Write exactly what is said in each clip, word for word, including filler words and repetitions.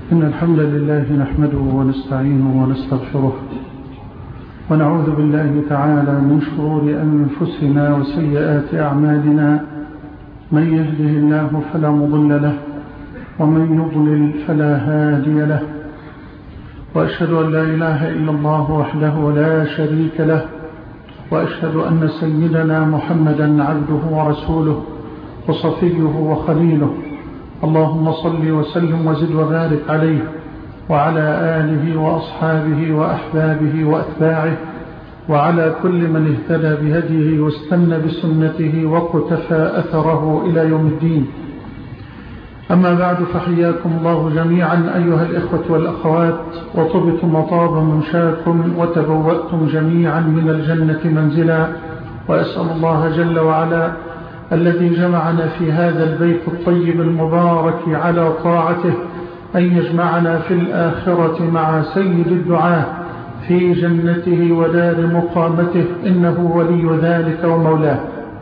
إن الحمد لله نحمده ونستعينه ونستغفره ونعوذ بالله تعالى من شرور أنفسنا وسيئات أعمالنا. من يهده الله فلا مضل له ومن يضلل فلا هادي له، وأشهد أن لا إله إلا الله وحده لا شريك له، وأشهد أن سيدنا محمدا عبده ورسوله وصفيه وخليله. اللهم صل وسلم وزد وبارك عليه وعلى آله وأصحابه وأحبابه وأتباعه وعلى كل من اهتدى بهديه واستنى بسنته وقتفى أثره إلى يوم الدين. أما بعد، فحياكم الله جميعا أيها الإخوة والأخوات، وطبتم وطاب ممشاكم وتبوأتم جميعا من الجنة منزلا، وأسأل الله جل وعلا الذي جمعنا في هذا البيت الطيب المبارك على طاعته أن يجمعنا في الآخرة مع سيد الدعاء في جنته ودار مقامته، إنه ولي ذلك ومولاه.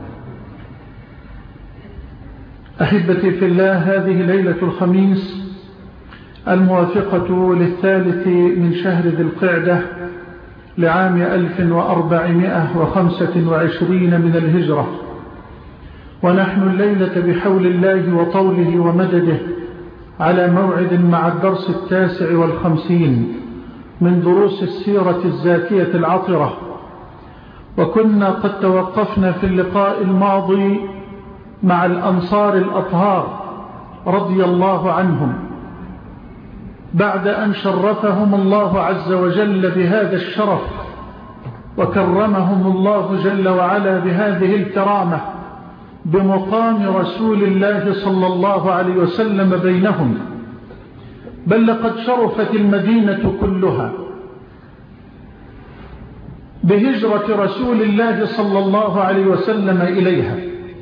أحبتي في الله، هذه ليلة الخميس الموافقة للثالث من شهر ذي القعدة لعام ألف وأربعمائة وخمسة وعشرين من الهجرة، ونحن الليلة بحول الله وطوله ومدده على موعد مع الدرس التاسع والخمسين من دروس السيرة الزاكية العطرة. وكنا قد توقفنا في اللقاء الماضي مع الأنصار الأطهار رضي الله عنهم بعد أن شرفهم الله عز وجل بهذا الشرف وكرمهم الله جل وعلا بهذه الكرامة بمقام رسول الله صلى الله عليه وسلم بينهم. بل لقد شرفت المدينة كلها بهجرة رسول الله صلى الله عليه وسلم إليها،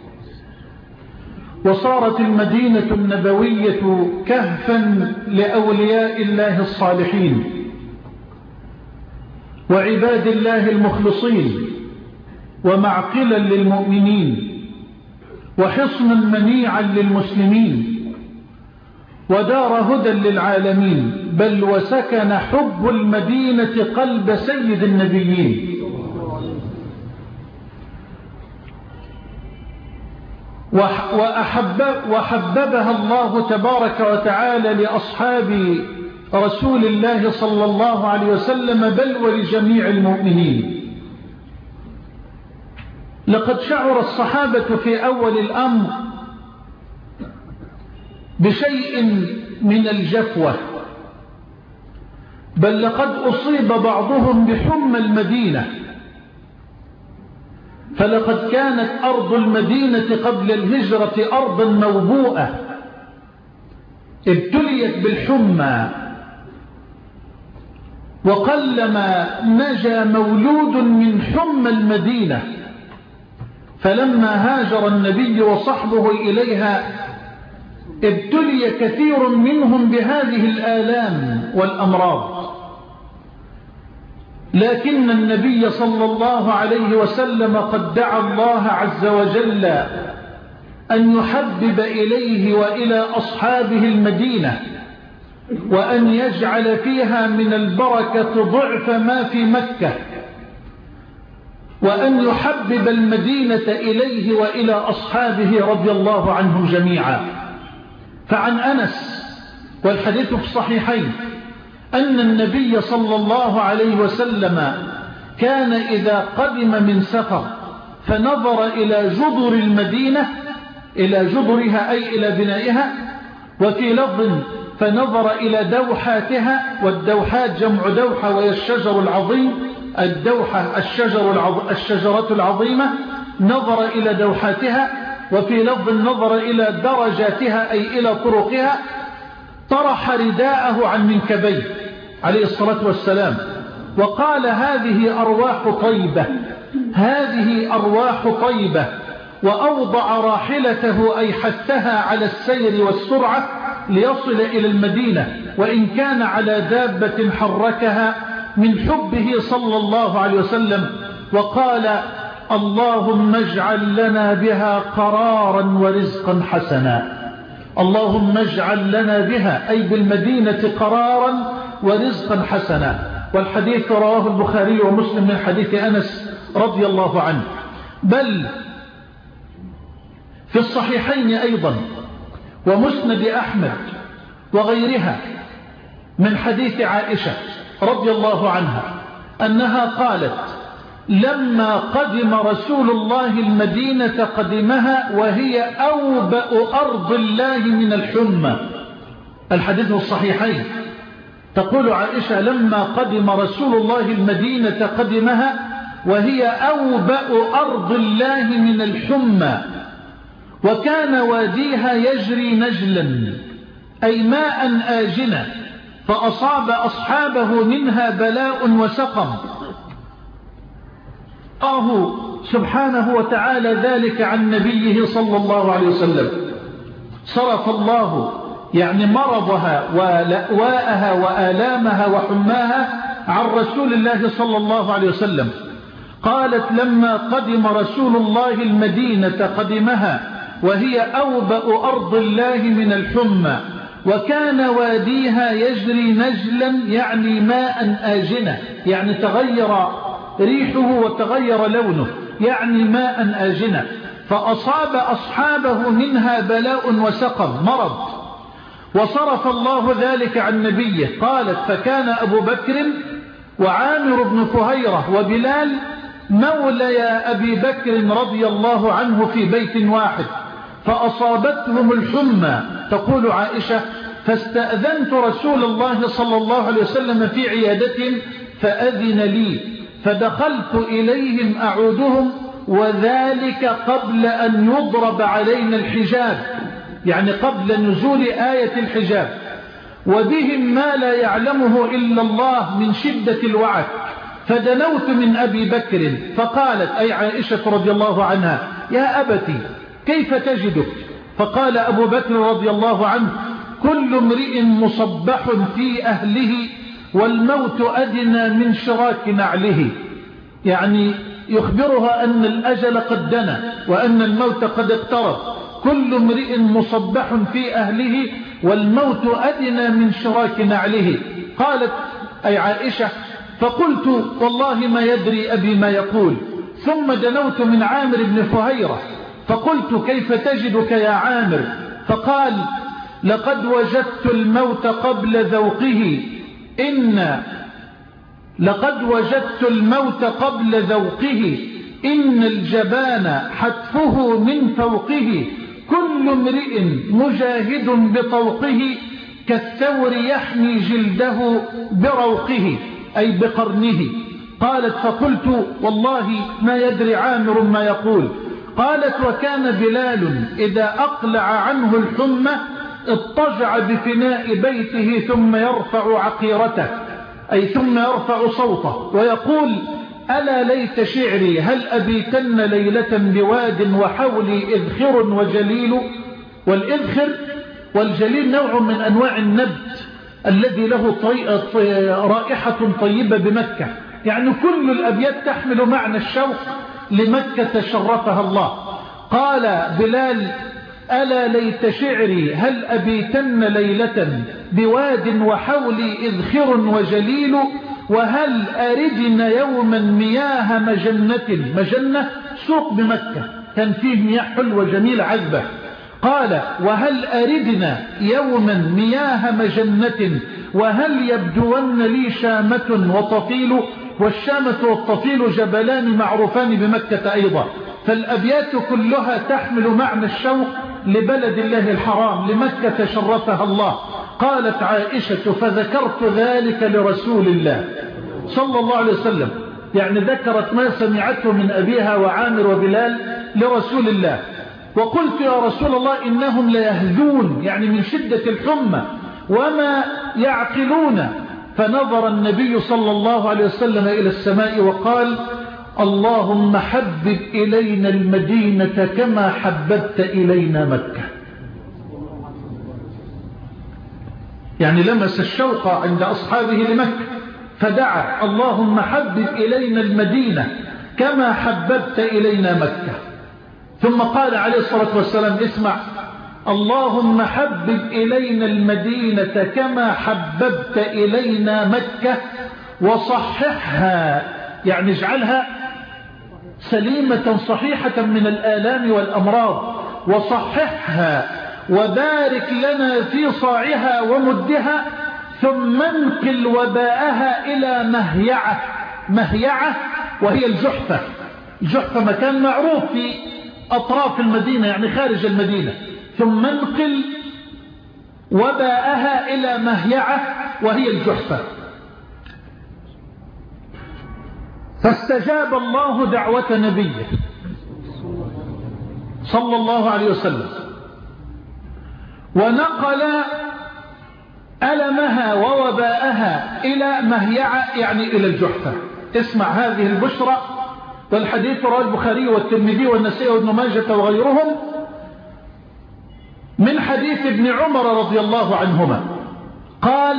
وصارت المدينة النبوية كهفا لأولياء الله الصالحين وعباد الله المخلصين، ومعقلا للمؤمنين، وحصنا منيعا للمسلمين، ودار هدى للعالمين. بل وسكن حب المدينة قلب سيد النبيين، وأحب وحببها الله تبارك وتعالى لأصحاب رسول الله صلى الله عليه وسلم، بل ولجميع المؤمنين. لقد شعر الصحابة في أول الأمر بشيء من الجفوة، بل لقد أصيب بعضهم بحمى المدينة، فلقد كانت أرض المدينة قبل الهجرة أرضا موبوءة ابتليت بالحمى، وقلما نجا مولود من حمى المدينة. فلما هاجر النبي وصحبه إليها ابتلي كثير منهم بهذه الآلام والأمراض، لكن النبي صلى الله عليه وسلم قد دعا الله عز وجل أن يحبب إليه وإلى أصحابه المدينة، وأن يجعل فيها من البركة ضعف ما في مكة، وأن يحبب المدينة إليه وإلى أصحابه رضي الله عنهم جميعا. فعن أنس، والحديث في الصحيحين، أن النبي صلى الله عليه وسلم كان إذا قدم من سفر فنظر إلى جدر المدينة، إلى جدرها أي إلى بنائها، وفي لفظ فنظر إلى دوحاتها، والدوحات جمع دوحة وهي الشجر العظيم، الدوحة الشجر العظ... الشجرة العظيمة، نظر إلى دوحاتها، وفي لفظ نظر إلى درجاتها أي إلى طرقها، طرح رداءه عن منكبيه عليه الصلاة والسلام وقال: هذه أرواح طيبة، هذه أرواح طيبة. وأوضع راحلته أي حثها على السير والسرعة ليصل إلى المدينة، وإن كان على دابة حركها من حبه صلى الله عليه وسلم، وقال: اللهم اجعل لنا بها قرارا ورزقا حسنا. اللهم اجعل لنا بها أي بالمدينة قرارا ورزقا حسنا. والحديث رواه البخاري ومسلم من حديث أنس رضي الله عنه. بل في الصحيحين أيضا ومسند أحمد وغيرها من حديث عائشة رضي الله عنها أنها قالت لما قدم رسول الله المدينة قدمها وهي أوبأ أرض الله من الحمى. الحديث الصحيحين تقول عائشة لما قدم رسول الله المدينة قدمها وهي أوبأ أرض الله من الحمى وكان واديها يجري نجلا أي ماء آجنا فأصاب أصحابه منها بلاء وسقم. الله سبحانه وتعالى ذلك عن نبيه صلى الله عليه وسلم. صرف الله يعني مرضها ولأواءها وآلامها وحماها عن رسول الله صلى الله عليه وسلم. قالت لما قدم رسول الله المدينة قدمها وهي أوبأ أرض الله من الحمى وكان واديها يجري نجلا يعني ماء آجنة يعني تغير ريحه وتغير لونه يعني ماء آجنة فأصاب أصحابه منها بلاء وسقم مرض وصرف الله ذلك عن نبيه. قالت فكان أبو بكر وعامر بن فهيرة وبلال مولى أبي بكر رضي الله عنه في بيت واحد فأصابتهم الحمى. تقول عائشة فاستأذنت رسول الله صلى الله عليه وسلم في عيادتهم فأذن لي فدخلت إليهم أعودهم وذلك قبل أن يضرب علينا الحجاب يعني قبل نزول آية الحجاب وبهم ما لا يعلمه إلا الله من شدة الوعك. فدنوت من أبي بكر فقالت أي عائشة رضي الله عنها يا أبتي كيف تجدك؟ فقال أبو بكر رضي الله عنه كل امرئ مصبح في أهله والموت أدنى من شراك نعله. يعني يخبرها أن الأجل قد دنا وأن الموت قد اقترب. كل امرئ مصبح في أهله والموت أدنى من شراك نعله. قالت أي عائشة فقلت والله ما يدري أبي ما يقول. ثم دنوت من عامر بن فهيرة فقلت كيف تجدك يا عامر؟ فقال لقد وجدت الموت قبل ذوقه إن لقد وجدت الموت قبل ذوقه إن الجبان حتفه من فوقه كل امرئ مجاهد بطوقه كالثور يحمي جلده بروقه أي بقرنه. قالت فقلت والله ما يدري عامر ما يقول. قالت وكان بلال إذا أقلع عنه الحمى اضطجع بفناء بيته ثم يرفع عقيرته أي ثم يرفع صوته ويقول ألا ليت شعري هل أبيتن ليلة بواد وحولي إذخر وجليل. والإذخر والجليل نوع من أنواع النبت الذي له رائحة طيبة بمكة. يعني كل الأبيات تحمل معنى الشوق لمكة شرفها الله. قال بلال ألا ليت شعري هل أبيتن ليلة بواد وحولي إذخر وجليل وهل أردن يوما مياه مجنة. مجنة سوق بمكة كان فيه مياه حلوة جميلة عذبة. قال وهل أردنا يوما مياه مجنة وهل يبدون لي شامة وطفيل. والشامة والطفيل جبلان معروفان بمكة أيضا. فالأبيات كلها تحمل معنى الشوق لبلد الله الحرام لمكة شرفها الله. قالت عائشة فذكرت ذلك لرسول الله صلى الله عليه وسلم يعني ذكرت ما سمعته من أبيها وعامر وبلال لرسول الله. وقلت يا رسول الله إنهم ليهذون يعني من شدة الحمى وما يعقلون. فنظر النبي صلى الله عليه وسلم إلى السماء وقال اللهم حبب إلينا المدينة كما حببت إلينا مكة. يعني لمس الشوق عند أصحابه لمكة فدعا اللهم حبب إلينا المدينة كما حببت إلينا مكة. ثم قال عليه الصلاة والسلام اسمع اللهم حبب إلينا المدينة كما حببت إلينا مكة وصححها، يعني اجعلها سليمة صحيحة من الآلام والأمراض، وصححها وبارك لنا في صاعها ومدها، ثم انقل وباءها إلى مهيعة. مهيعة وهي الجحفة. الجحفة مكان معروف في أطراف المدينة يعني خارج المدينة. ثم انقل وباءها إلى مهيعة وهي الجحفة. فاستجاب الله دعوة نبيه صلى الله عليه وسلم، ونقل ألمها ووباءها إلى مهيعة يعني إلى الجحفة. اسمع هذه البشرى، والحديث رواه البخاري والترمذي والنسائي وابن ماجه وغيرهم من حديث ابن عمر رضي الله عنهما قال: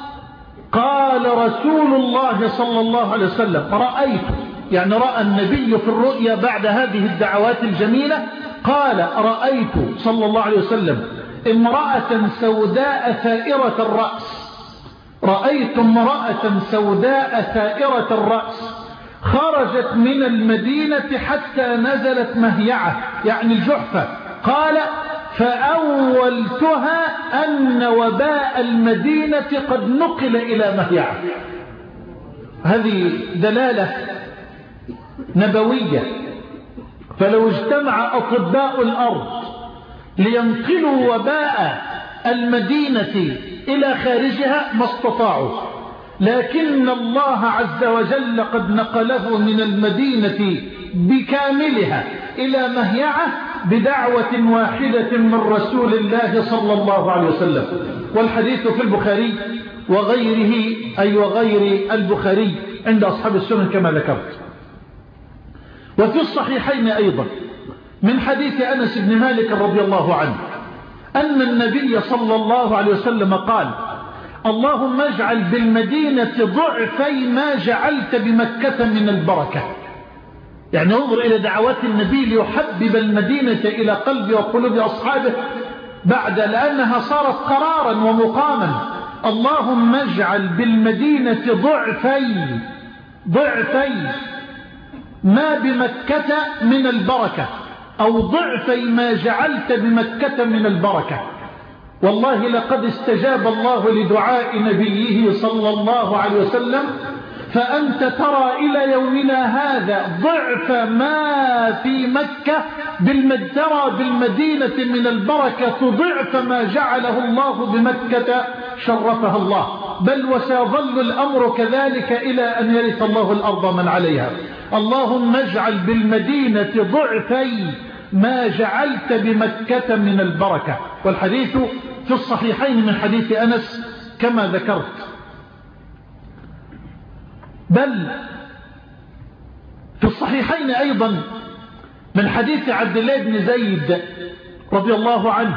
قال رسول الله صلى الله عليه وسلم: رأيت، يعني رأى النبي في الرؤيا بعد هذه الدعوات الجميلة، قال: رأيت صلى الله عليه وسلم امرأة سوداء ثائرة الرأس. رأيت امرأة سوداء ثائرة الرأس خرجت من المدينة حتى نزلت مهيعة يعني الجحفة. قال: فأولتها أن وباء المدينة قد نقل إلى مهيعة. هذه دلالة نبوية. فلو اجتمع أطباء الأرض لينقلوا وباء المدينة إلى خارجها ما استطاعوا، لكن الله عز وجل قد نقله من المدينة بكاملها إلى مهيعة بدعوة واحدة من رسول الله صلى الله عليه وسلم. والحديث في البخاري وغيره، أي وغير البخاري عند أصحاب السنن كما ذكرت. وفي الصحيحين أيضا من حديث أنس بن مالك رضي الله عنه أن النبي صلى الله عليه وسلم قال: اللهم اجعل بالمدينة ضعفي ما جعلت بمكة من البركة. يعني انظر إلى دعوات النبي ليحبب المدينة إلى قلب وقلوب أصحابه بعد لأنها صارت قرارا ومقاما. اللهم اجعل بالمدينة ضعفي ضعفي ما بمكة من البركة، أو ضعفي ما جعلت بمكة من البركة. والله لقد استجاب الله لدعاء نبيه صلى الله عليه وسلم، فأنت ترى إلى يومنا هذا ضعف ما في مكة ترى بالمدينة من البركة ضعف ما جعله الله بمكة شرفها الله، بل وسيظل الأمر كذلك إلى أن يرث الله الأرض من عليها. اللهم اجعل بالمدينة ضعفي ما جعلت بمكة من البركة. والحديث في الصحيحين من حديث أنس كما ذكرت. بل في الصحيحين أيضا من حديث عبد الله بن زيد رضي الله عنه.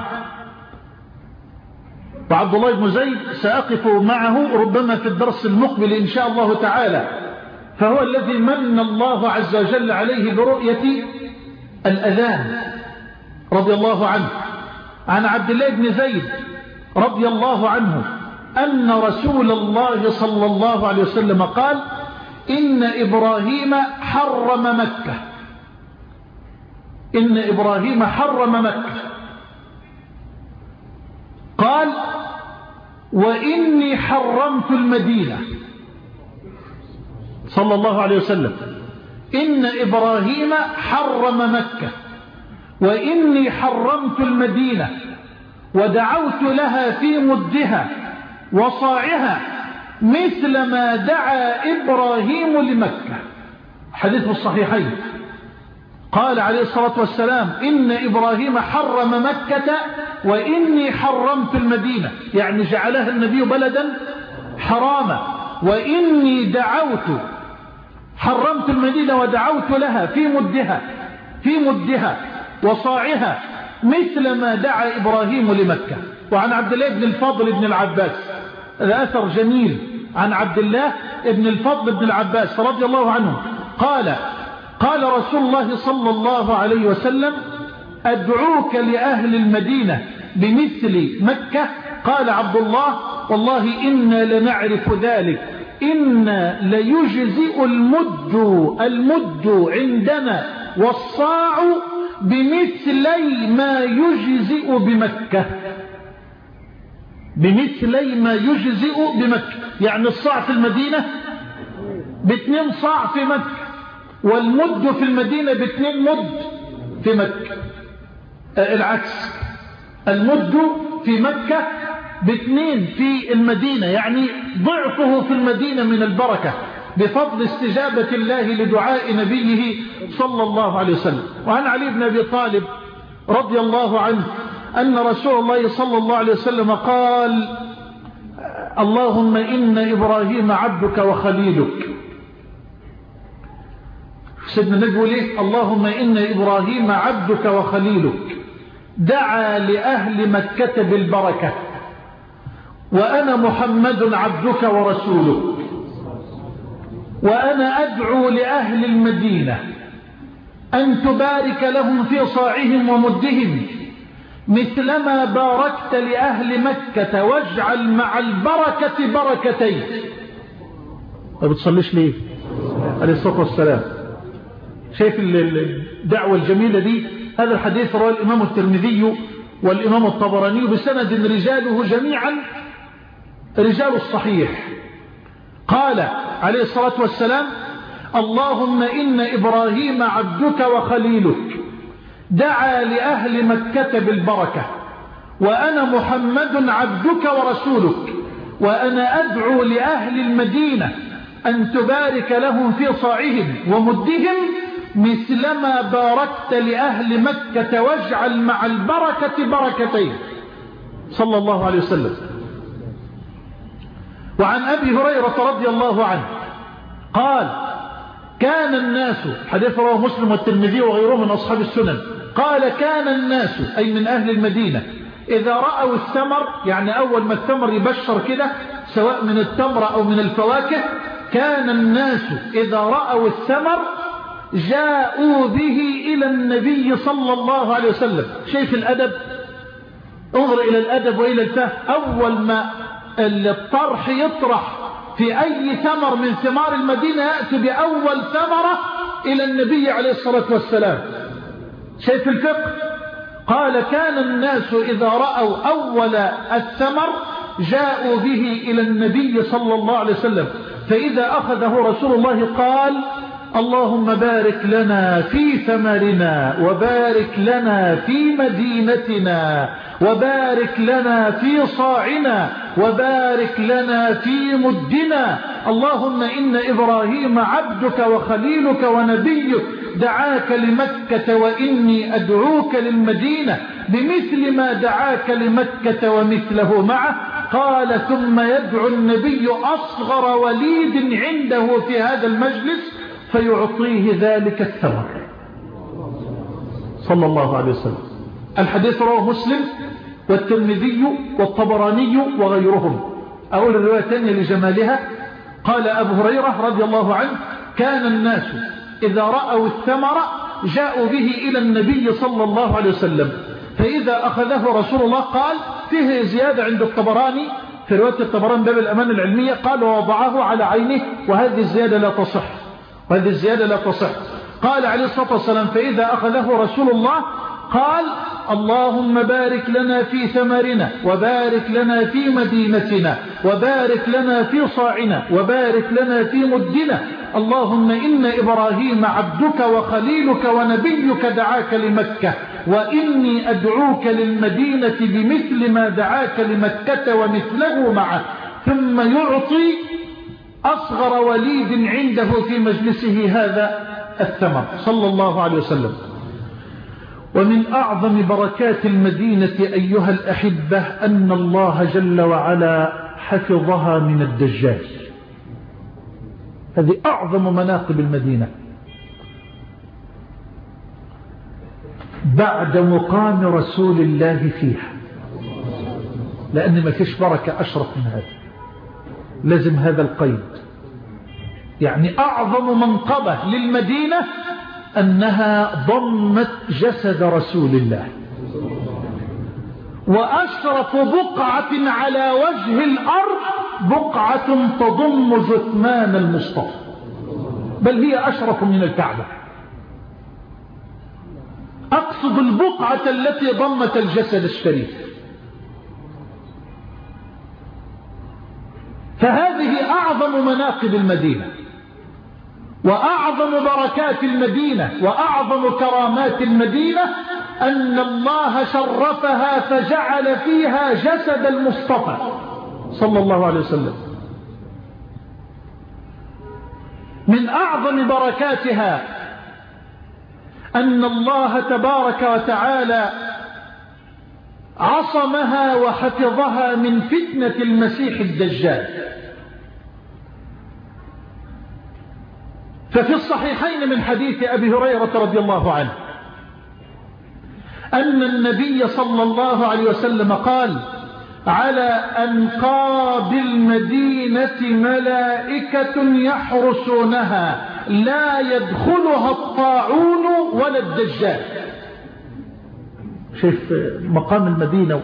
وعبد الله بن زيد سأقف معه ربما في الدرس المقبل إن شاء الله تعالى، فهو الذي من الله عز وجل عليه برؤية الأذان رضي الله عنه. عن عبد الله بن زيد رضي الله عنه أن رسول الله صلى الله عليه وسلم قال: إن إبراهيم حرم مكة. إن إبراهيم حرم مكة. قال: وإني حرمت المدينة. صلى الله عليه وسلم: إن إبراهيم حرم مكة وإني حرمت المدينة ودعوت لها في مدها وصاعها مثل ما دعا إبراهيم لمكة. حديث الصحيحين. قال عليه الصلاة والسلام: إن إبراهيم حرم مكة وإني حرمت المدينة، يعني جعلها النبي بلدا حراما. وإني دعوت حرمت المدينة ودعوت لها في مدها في مدها وصاعها مثل ما دعا إبراهيم لمكة. وعن عبد الله بن الفضل بن العباس، هذا أثر جميل عن عبد الله بن الفضل بن العباس رضي الله عنه قال: قال رسول الله صلى الله عليه وسلم: أدعوك لأهل المدينة بمثل مكة؟ قال عبد الله والله إنا لنعرف ذلك، إنا ليجزئ المد المد عندنا والصاع بمثلي ما يجزئ بمكة، بمثلي ما يجزئ بمكة، يعني الصاع في المدينة باثنين صاع في مكة، والمد في المدينة باثنين مد في مكة. العكس، المد في مكة باثنين في المدينة، يعني ضعفه في المدينة من البركة بفضل استجابة الله لدعاء نبيه صلى الله عليه وسلم. وعن علي بن أبي طالب رضي الله عنه أن رسول الله صلى الله عليه وسلم قال اللهم إن إبراهيم عبدك وخليلك. سيدنا نقول إيه؟ اللهم إن إبراهيم عبدك وخليلك دعا لأهل مكة بالبركة، وأنا محمد عبدك ورسولك، وأنا أدعو لأهل المدينة أن تبارك لهم في صاعهم ومدهم مثلما باركت لأهل مكة، واجعل مع البركة بركتين. ما بتصليش ليه عليه الصلاة والسلام؟ شايف الدعوة الجميلة دي؟ هذا الحديث رواه الإمام الترمذي والإمام الطبراني بسند رجاله جميعا رجال الصحيح. قال عليه الصلاة والسلام اللهم إن إبراهيم عبدك وخليلك دعا لأهل مكة بالبركة، وأنا محمد عبدك ورسولك، وأنا أدعو لأهل المدينة أن تبارك لهم في صاعهم ومدهم مثلما باركت لأهل مكة، واجعل مع البركة بركتين. صلى الله عليه وسلم. وعن أبي هريرة رضي الله عنه قال كان الناس، حديث رواه مسلم والترمذي وغيره من أصحاب السنن، قال كان الناس أي من أهل المدينة إذا رأوا الثمر، يعني أول ما الثمر يبشر كده سواء من التمر أو من الفواكه، كان الناس إذا رأوا الثمر جاءوا به إلى النبي صلى الله عليه وسلم. شايف الأدب؟ انظر إلى الأدب وإلى الفهم. أول ما الطرح يطرح في أي ثمر من ثمار المدينة يأتي بأول ثمرة إلى النبي عليه الصلاة والسلام. شايف الفقه؟ قال كان الناس إذا رأوا أول الثمر جاءوا به إلى النبي صلى الله عليه وسلم، فإذا أخذه رسول الله قال اللهم بارك لنا في ثمرنا، وبارك لنا في مدينتنا، وبارك لنا في صاعنا، وبارك لنا في مدنا. اللهم إن إبراهيم عبدك وخليلك ونبيك دعاك لمكة، وإني أدعوك للمدينة بمثل ما دعاك لمكة ومثله معه. قال ثم يدعو النبي أصغر وليد عنده في هذا المجلس فيعطيه ذلك الثمر صلى الله عليه وسلم. الحديث رواه مسلم والترمذي والطبراني وغيرهم. أقول الرواية الثانية لجمالها. قال أبو هريرة رضي الله عنه كان الناس إذا رأوا الثمر جاءوا به إلى النبي صلى الله عليه وسلم، فإذا أخذه رسول الله قال، فيه زيادة عند الطبراني في رواية الطبراني باب الأمان العلمية، قال ووضعه على عينه، وهذه الزيادة لا تصح، وهذه الزيادة لا تصح. قال عليه الصلاة والسلام فإذا أخذه رسول الله قال اللهم بارك لنا في ثمرنا، وبارك لنا في مدينتنا، وبارك لنا في صاعنا، وبارك لنا في مدنا. اللهم إن إبراهيم عبدك وخليلك ونبيك دعاك لمكة، وإني أدعوك للمدينة بمثل ما دعاك لمكة ومثله معه. ثم يعطي أصغر وليد عنده في مجلسه هذا الثمر صلى الله عليه وسلم. ومن أعظم بركات المدينة أيها الأحبة أن الله جل وعلا حفظها من الدجال. هذه أعظم مناقب المدينة بعد مقام رسول الله فيها، لأن ما فيش بركة أشرف من هذا، لازم هذا القيد. يعني أعظم منقبة للمدينة أنها ضمت جسد رسول الله، وأشرف بقعة على وجه الأرض بقعة تضم جثمان المصطفى، بل هي أشرف من الكعبة. أقصد البقعة التي ضمت الجسد الشريف. فهذه أعظم مناقب المدينة وأعظم بركات المدينة وأعظم كرامات المدينة، أن الله شرفها فجعل فيها جسد المصطفى صلى الله عليه وسلم. من أعظم بركاتها أن الله تبارك وتعالى عصمها وحفظها من فتنة المسيح الدجال. ففي الصحيحين من حديث أبي هريرة رضي الله عنه أن النبي صلى الله عليه وسلم قال: على أنقاب المدينة ملائكة يحرسونها لا يدخلها الطاعون ولا الدجال. شوف مقام المدينة.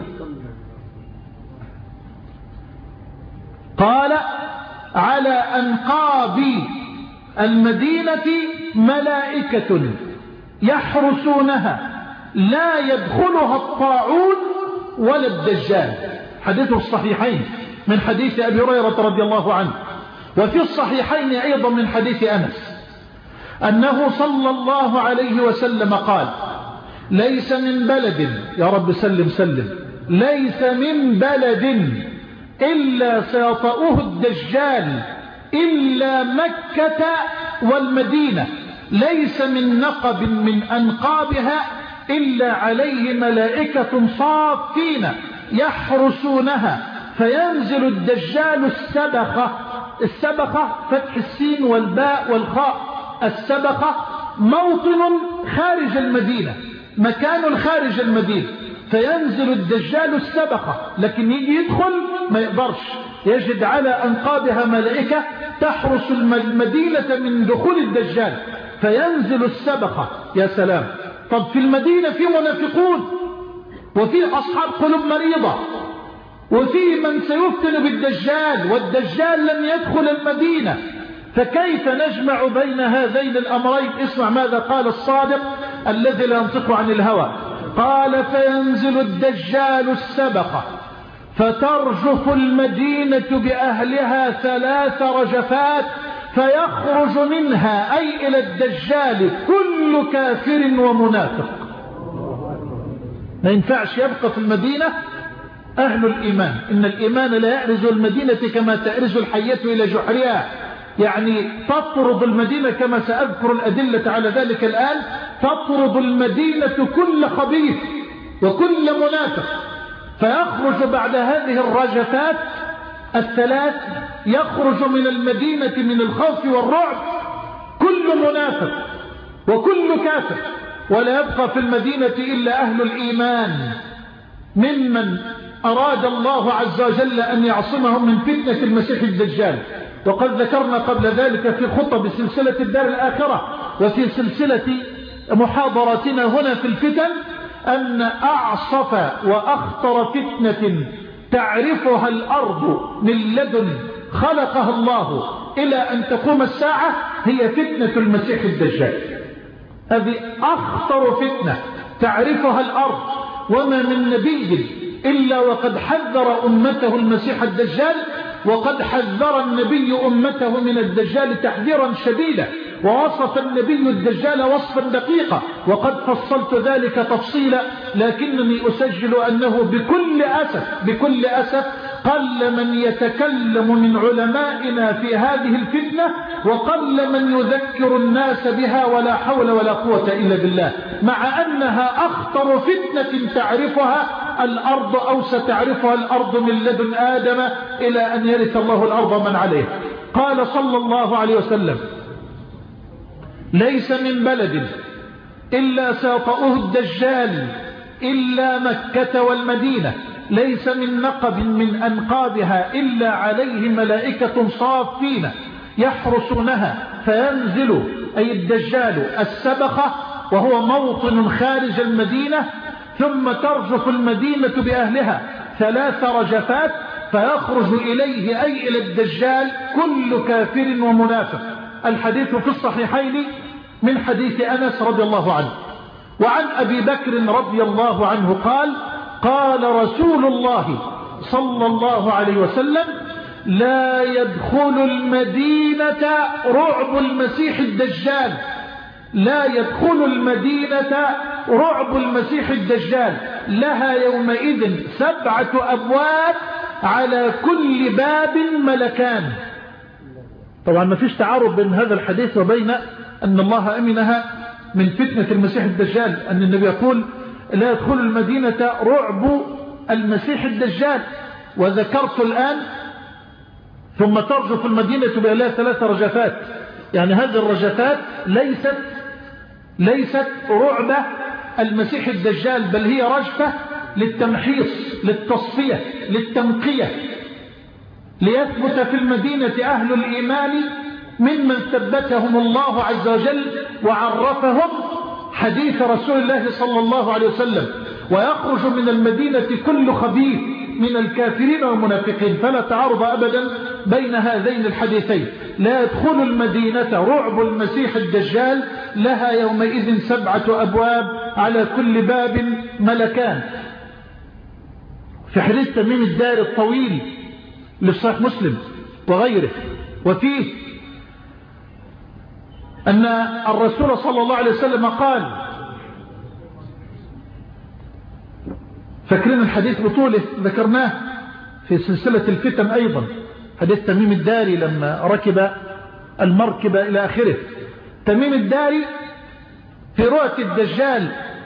قال: على أنقاب المدينة ملائكة يحرسونها لا يدخلها الطاعون ولا الدجال. حديث الصحيحين من حديث أبي هريرة رضي الله عنه. وفي الصحيحين أيضا من حديث أنس أنه صلى الله عليه وسلم قال: ليس من بلد، يا رب سلم سلم، ليس من بلد إلا سيطأه الدجال إلا مكة والمدينة، ليس من نقب من أنقابها إلا عليه ملائكة صافين يحرسونها، فينزل الدجال السبخة. السبخة فتح السين والباء والخاء. السبخة موطن خارج المدينة، مكان خارج المدينة، فينزل الدجال السبخة، لكن يجي يدخل ما يقدرش، يجد على أنقابها ملائكة تحرس المدينة من دخول الدجال، فينزل السبخة. يا سلام. طب في المدينة في منافقون وفي أصحاب قلوب مريضة وفي من سيفتن بالدجال، والدجال لم يدخل المدينة، فكيف نجمع بين هذين الأمرين؟ اسمع ماذا قال الصادق الذي لا ينطق عن الهوى. قال: فينزل الدجال السبخة فترجف المدينة بأهلها ثلاث رجفات، فيخرج منها أي إلى الدجال كل كافر ومنافق. ما ينفعش يبقى في المدينة أهل الإيمان. إن الإيمان لا يأرز المدينة كما تأرز الحية إلى جحرها، يعني تطرد المدينة كما سأذكر الأدلة على ذلك الآن. تطرد المدينة كل خبيث وكل منافق، فيخرج بعد هذه الرجفات الثلاث، يخرج من المدينة من الخوف والرعب كل منافق وكل كافر، ولا يبقى في المدينة إلا أهل الإيمان ممن أراد الله عز وجل أن يعصمهم من فتنة المسيح الدجال. وقد ذكرنا قبل ذلك في خطب سلسلة الدار الآخرة وفي سلسلة محاضراتنا هنا في الفتن أن أعصف وأخطر فتنة تعرفها الأرض من لدن خلقها الله إلى أن تقوم الساعة هي فتنة المسيح الدجال. هذه أخطر فتنة تعرفها الأرض، وما من نبي إلا وقد حذر أمته المسيح الدجال، وقد حذر النبي أمته من الدجال تحذيرا شديدا، ووصف النبي الدجال وصفا دقيقا، وقد فصلت ذلك تفصيلا، لكنني أسجل أنه بكل أسف بكل أسف قل من يتكلم من علمائنا في هذه الفتنة، وقل من يذكر الناس بها، ولا حول ولا قوة إلا بالله، مع أنها أخطر فتنة تعرفها الأرض أو ستعرفها الأرض من لدن آدم إلى أن يرث الله الأرض من عليه. قال صلى الله عليه وسلم: ليس من بلد إلا سيطأه الدجال إلا مكة والمدينة، ليس من نقب من أنقابها إلا عليه ملائكة صافين يحرسونها، فينزل أي الدجال السبخة وهو موطن خارج المدينة، ثم ترجف المدينة بأهلها ثلاث رجفات فيخرج إليه أي إلى الدجال كل كافر ومنافق. الحديث في الصحيحين من حديث أنس رضي الله عنه. وعن أبي بكر رضي الله عنه قال قال رسول الله صلى الله عليه وسلم لا يدخل المدينة رعب المسيح الدجال لا يدخل المدينة رعب المسيح الدجال لها يومئذ سبعة أبواب على كل باب ملكان. طبعا ما فيش تعارض بين هذا الحديث وبين أن الله أمنها من فتنة المسيح الدجال، أن النبي يقول لا يدخل المدينة رعب المسيح الدجال. وذكرت الآن ثم ترجف المدينة بأهلها ثلاث رجفات، يعني هذه الرجفات ليست ليست رعب المسيح الدجال، بل هي رجفة للتمحيص للتصفية للتنقية، ليثبت في المدينة أهل الإيمان ممن ثبتهم الله عز وجل وعرفهم حديث رسول الله صلى الله عليه وسلم، ويخرج من المدينة كل خبيث من الكافرين والمنافقين. فلا تعارض أبدا بين هذين الحديثين. لا يدخل المدينة رعب المسيح الدجال لها يومئذ سبعة أبواب على كل باب ملكان. في حديث تميم الدار الطويل لصحيح مسلم وغيره، وفيه أن الرسول صلى الله عليه وسلم قال، فاكرين الحديث بطوله ذكرناه في سلسلة الفتن أيضا، حديث تميم الداري لما ركب المركبة إلى آخره. تميم الداري في رؤية الدجال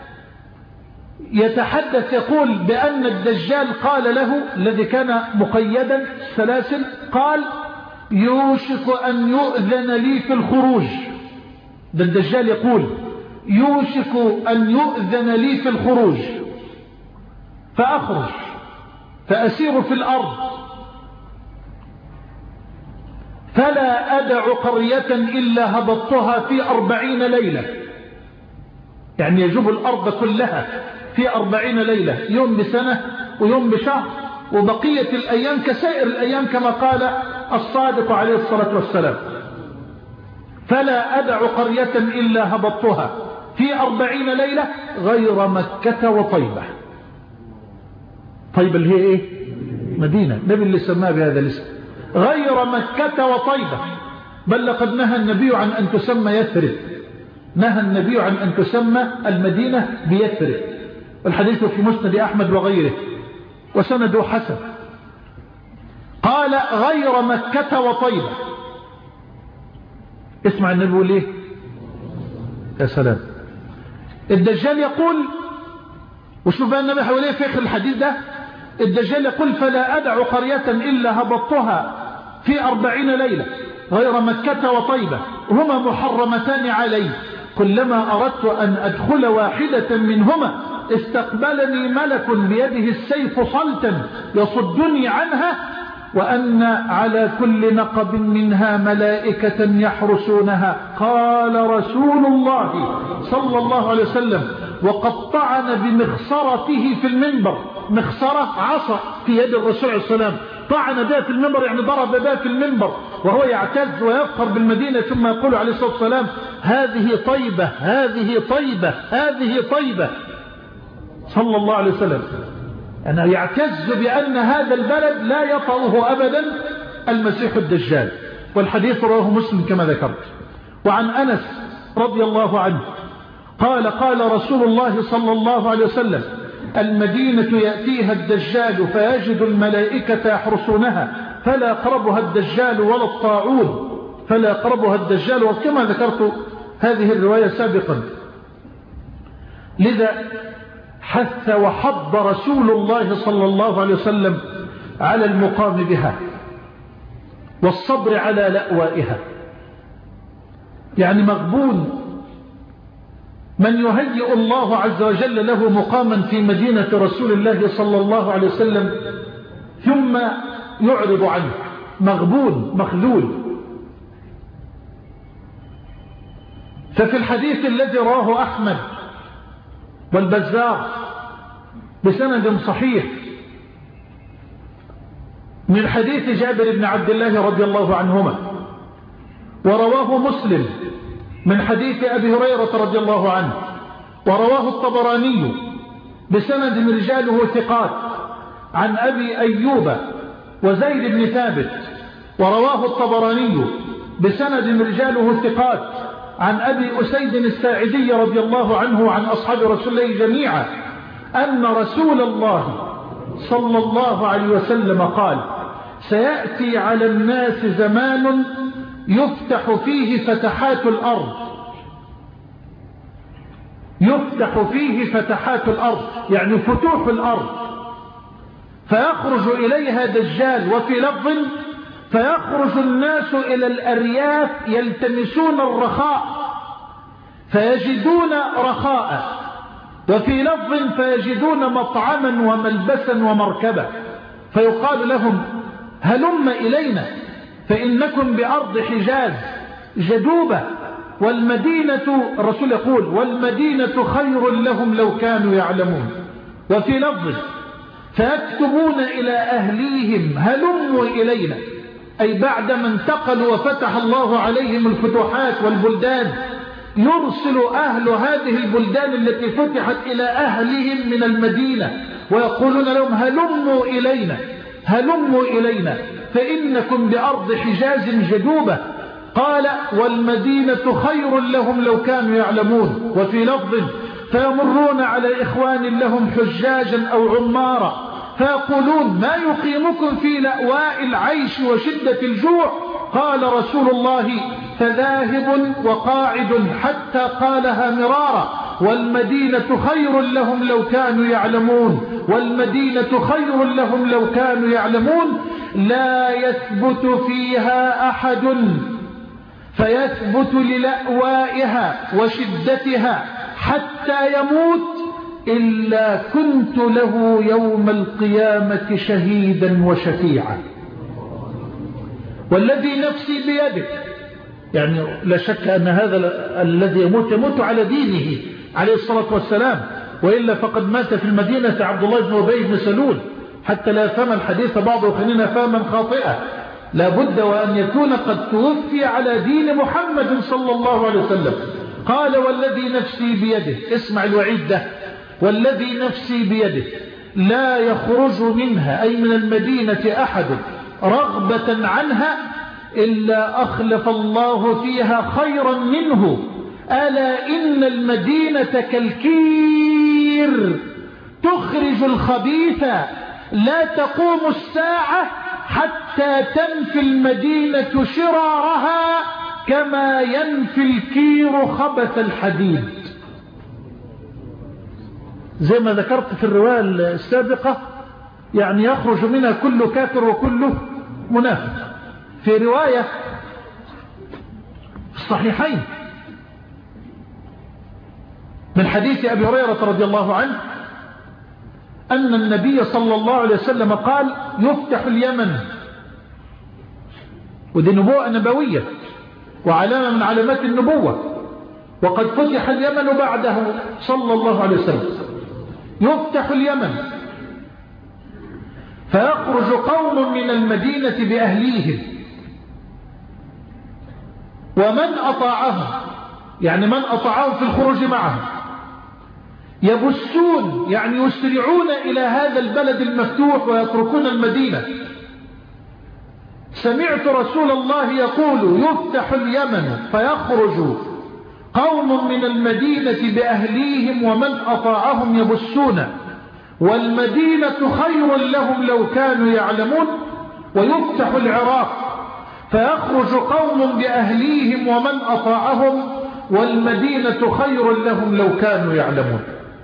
يتحدث يقول بأن الدجال قال له الذي كان مقيدا سلاسل، قال يوشك أن يؤذن لي في الخروج. ده الدجال يقول يوشك أن يؤذن لي في الخروج فأخرج فأسير في الأرض فلا أدع قرية إلا هبطتها في أربعين ليلة، يعني يجوب الأرض كلها في أربعين ليلة، يوم بسنة ويوم بشهر وبقية الأيام كسائر الأيام كما قال الصادق عليه الصلاة والسلام. فلا أدع قرية إلا هبطتها في أربعين ليلة غير مكة وطيبة. طيبة اللي هي إيه؟ مدينة، نبي اللي سماها بهذا الاسم، غير مكة وطيبة. بل لقد نهى النبي عن أن تسمى يثرب، نهى النبي عن أن تسمى المدينة بيثرب. والحديث في مسند أحمد وغيره وسنده حسن. قال غير مكة وطيبة. اسمع النبي يقول ايه؟ يا سلام. الدجال يقول، وشوف بقى النبي حواليه في آخر الحديث ده، الدجال يقول فلا أدع قرية إلا هبطتها في أربعين ليلة غير مكة وطيبة هما محرمتان علي، كلما أردت أن أدخل واحدة منهما استقبلني ملك بيده السيف صلتا يصدني عنها، وأن على كل نقب منها ملائكة يحرسونها. قال رسول الله صلى الله عليه وسلم وقد طعن بمخصرته في المنبر. مخصرة عصا في يد الرسول عليه السلام، طعن بها في المنبر يعني ضرب بها في المنبر وهو يعتز ويفخر بالمدينة، ثم يقول عليه الصلاة والسلام هذه طيبة هذه طيبة هذه طيبة صلى الله عليه وسلم. أنه يعتز بأن هذا البلد لا يطأه أبدا المسيح الدجال. والحديث رواه مسلم كما ذكرت. وعن أنس رضي الله عنه قال قال رسول الله صلى الله عليه وسلم المدينة يأتيها الدجال فيجد الملائكة يحرسونها فلا يقربها الدجال ولا الطاعون، فلا يقربها الدجال، وكما ذكرت هذه الرواية سابقا. لذا حث وحض رسول الله صلى الله عليه وسلم على المقام بها والصبر على لأوائها. يعني مغبون من يهيئ الله عز وجل له مقاما في مدينة رسول الله صلى الله عليه وسلم ثم يعرض عنه، مغبون مخذول. ففي الحديث الذي رواه أحمد والبزار بسند صحيح من حديث جابر بن عبد الله رضي الله عنهما، ورواه مسلم من حديث أبي هريرة رضي الله عنه، ورواه الطبراني بسند من رجاله ثقات عن أبي أيوب وزيد بن ثابت، ورواه الطبراني بسند من رجاله ثقات عن أبي أسيد الساعدي رضي الله عنه وعن أصحاب رسول الله جميعا أن رسول الله صلى الله عليه وسلم قال: سيأتي على الناس زمان يفتح فيه فتحات الأرض يفتح فيه فتحات الأرض يعني فتوح الأرض، فيخرج إليها دجال، وفي لفظ: فيخرج الناس إلى الأرياف يلتمسون الرخاء فيجدون رخاء، وفي لفظ: فيجدون مطعما وملبسا ومركبا، فيقال لهم: هلم إلينا فإنكم بأرض حجاز جدوبة، والمدينة، الرسول يقول: والمدينة خير لهم لو كانوا يعلمون. وفي لفظ: فيكتبون إلى أهليهم هلموا إلينا، أي بعدما انتقلوا وفتح الله عليهم الفتوحات والبلدان يرسل أهل هذه البلدان التي فتحت إلى أهلهم من المدينة ويقولون لهم: هلموا إلينا هلموا إلينا فإنكم بأرض حجاز جدوبة. قال: والمدينة خير لهم لو كانوا يعلمون. وفي لفظ: فيمرون على إخوان لهم حجاجا أو عمارا فيقولون: ما يقيمكم في لأواء العيش وشدة الجوع؟ قال رسول الله: فذاهب وقاعد، حتى قالها مرارا: والمدينة خير لهم لو كانوا يعلمون والمدينة خير لهم لو كانوا يعلمون. لا يثبت فيها أحد فيثبت للأوائها وشدتها حتى يموت إلا كنت له يوم القيامة شهيدا وشفيعا. والذي نفسي بيده، يعني لا شك أن هذا الذي يموت يموت على دينه عليه الصلاة والسلام، وإلا فقد مات في المدينة عبد الله بن أبي بن سلول، حتى لا يفهم الحديث بعض خلينا فهما خاطئا. لا بد وأن يكون قد توفي على دين محمد صلى الله عليه وسلم. قال: والذي نفسي بيده، اسمع الوعيد ده: والذي نفسي بيده لا يخرج منها أي من المدينة أحد رغبة عنها إلا أخلف الله فيها خيرا منه. ألا إن المدينة كالكير تخرج الخبيث، لا تقوم الساعة حتى تنفي المدينة شرارها كما ينفي الكير خبث الحديد. زي ما ذكرت في الرواية السابقة، يعني يخرج منها كل كافر وكل منافق. في رواية الصحيحين من حديث أبي هريرة رضي الله عنه أن النبي صلى الله عليه وسلم قال: يفتح اليمن، ودي نبوة نبوية وعلامة من علامات النبوة، وقد فتح اليمن بعده صلى الله عليه وسلم. يفتح اليمن فيخرج قوم من المدينة بأهليهم، ومن أطاعهم، يعني من أطاعهم في الخروج معهم، يبسون يعني يسرعون إلى هذا البلد المفتوح ويتركون المدينة. سمعت رسول الله يقول: يفتح اليمن فيخرج قوم من المدينة بأهليهم ومن أطاعهم يبسون، والمدينة خير لهم لو كانوا يعلمون. ويفتح العراق فيخرج قوم بأهليهم ومن أطاعهم، والمدينة خير لهم لو كانوا يعلمون.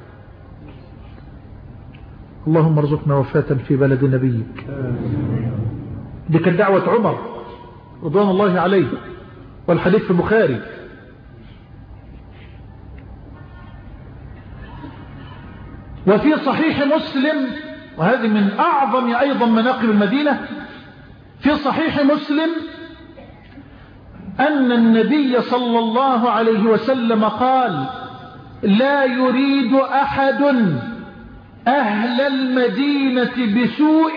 اللهم ارزقنا وفاة في بلد نبيك. دي كانت دعوة عمر رضوان الله عليه، والحديث في البخاري. وفي صحيح مسلم، وهذه من أعظم أيضا مناقب المدينة، في صحيح مسلم أن النبي صلى الله عليه وسلم قال: لا يريد أحد أهل المدينة بسوء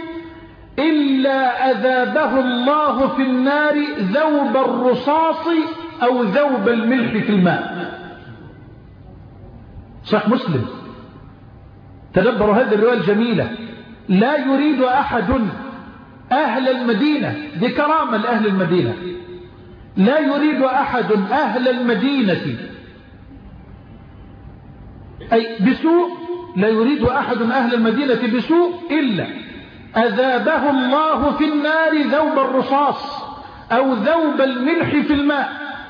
إلا أذابه الله في النار ذوب الرصاص أو ذوب الملح في الماء. صح مسلم. تدبروا هذه الرواية الجميلة. لا يريد أحد أهل المدينة، دي كرامة لأهل المدينة، لا يريد أحد أهل المدينة أي بسوء، لا يريد أحد أهل المدينة بسوء إلا أذابه الله في النار ذوب الرصاص أو ذوب الملح في الماء.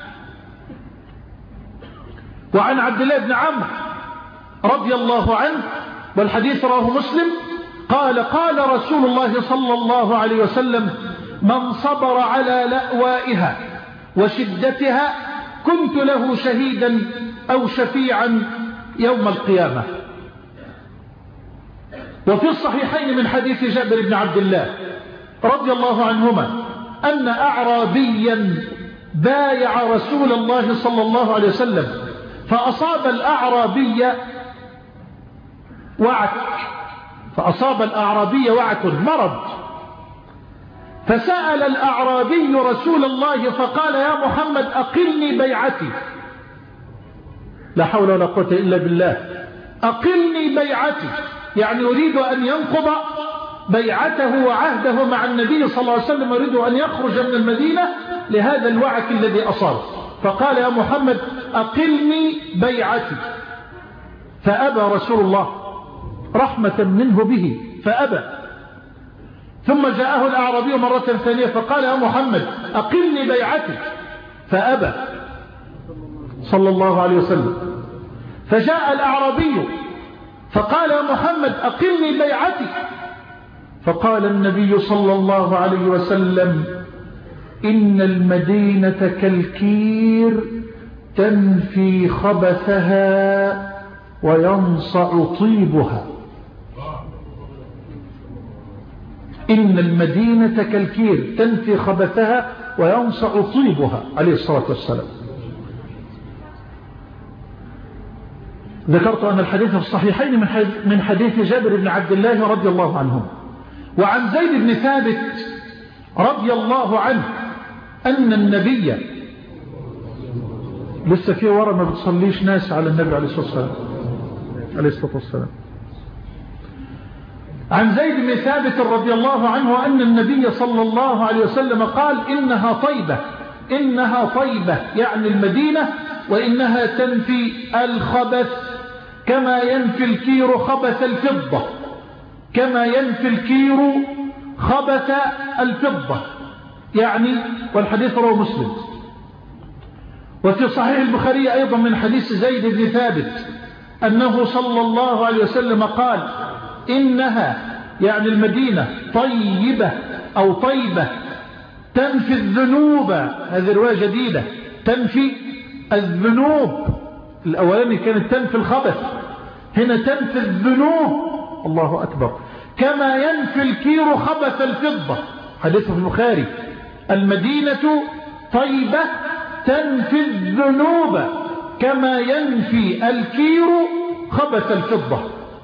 وعن عبد الله بن عمرو رضي الله عنه والحديث رواه مسلم قال قال رسول الله صلى الله عليه وسلم من صبر على لأوائها وشدتها كنت له شهيدا أو شفيعا يوم القيامة. وفي الصحيحين من حديث جابر بن عبد الله رضي الله عنهما أن أعرابيا بايع رسول الله صلى الله عليه وسلم فأصاب الأعرابي وعك فأصاب الأعرابي وعك مرض، فسأل الأعرابي رسول الله فقال يا محمد أقلني بيعتي. لا حول ولا قوة إلا بالله. أقلني بيعتي يعني يريد أن ينقض بيعته وعهده مع النبي صلى الله عليه وسلم، يريد أن يخرج من المدينة لهذا الوعك الذي أصاب. فقال يا محمد أقلني بيعتي، فأبى رسول الله رحمة منه به فأبى. ثم جاءه الأعرابي مرة ثانية فقال يا محمد أقلني بيعتي، فأبى صلى الله عليه وسلم. فجاء الأعرابي فقال يا محمد أقلني بيعتي، فقال النبي صلى الله عليه وسلم إن المدينة كالكير تنفي خبثها وينصع طيبها. إن المدينة كالكير تنفي خبثها وينصع طيبها عليه الصلاة والسلام. ذكرت أن الحديث في الصحيحين من حديث جابر بن عبد الله رضي الله عنه. وعن زيد بن ثابت رضي الله عنه أن النبي لسه في ورا ما بتصليش ناس على النبي عليه الصلاة والسلام عليه الصلاة والسلام. عن زيد بن ثابت رضي الله عنه أن النبي صلى الله عليه وسلم قال إنها طيبة إنها طيبة يعني المدينة، وإنها تنفي الخبث كما ينفي الكير خبث الفضة كما ينفي الكير خبث الفضة يعني. والحديث رواه مسلم. وفي صحيح البخاري أيضا من حديث زيد بن ثابت أنه صلى الله عليه وسلم قال إنها يعني المدينة طيبة أو طيبة تنفي الذنوب. هذه رواية جديدة، تنفي الذنوب. الأولاني كانت تنفي الخبث، هنا تنفي الذنوب. الله أكبر. كما ينفي الكير خبث الفضة، حديث في البخاري. المدينة طيبة تنفي الذنوب كما ينفي الكير خبث الفضة.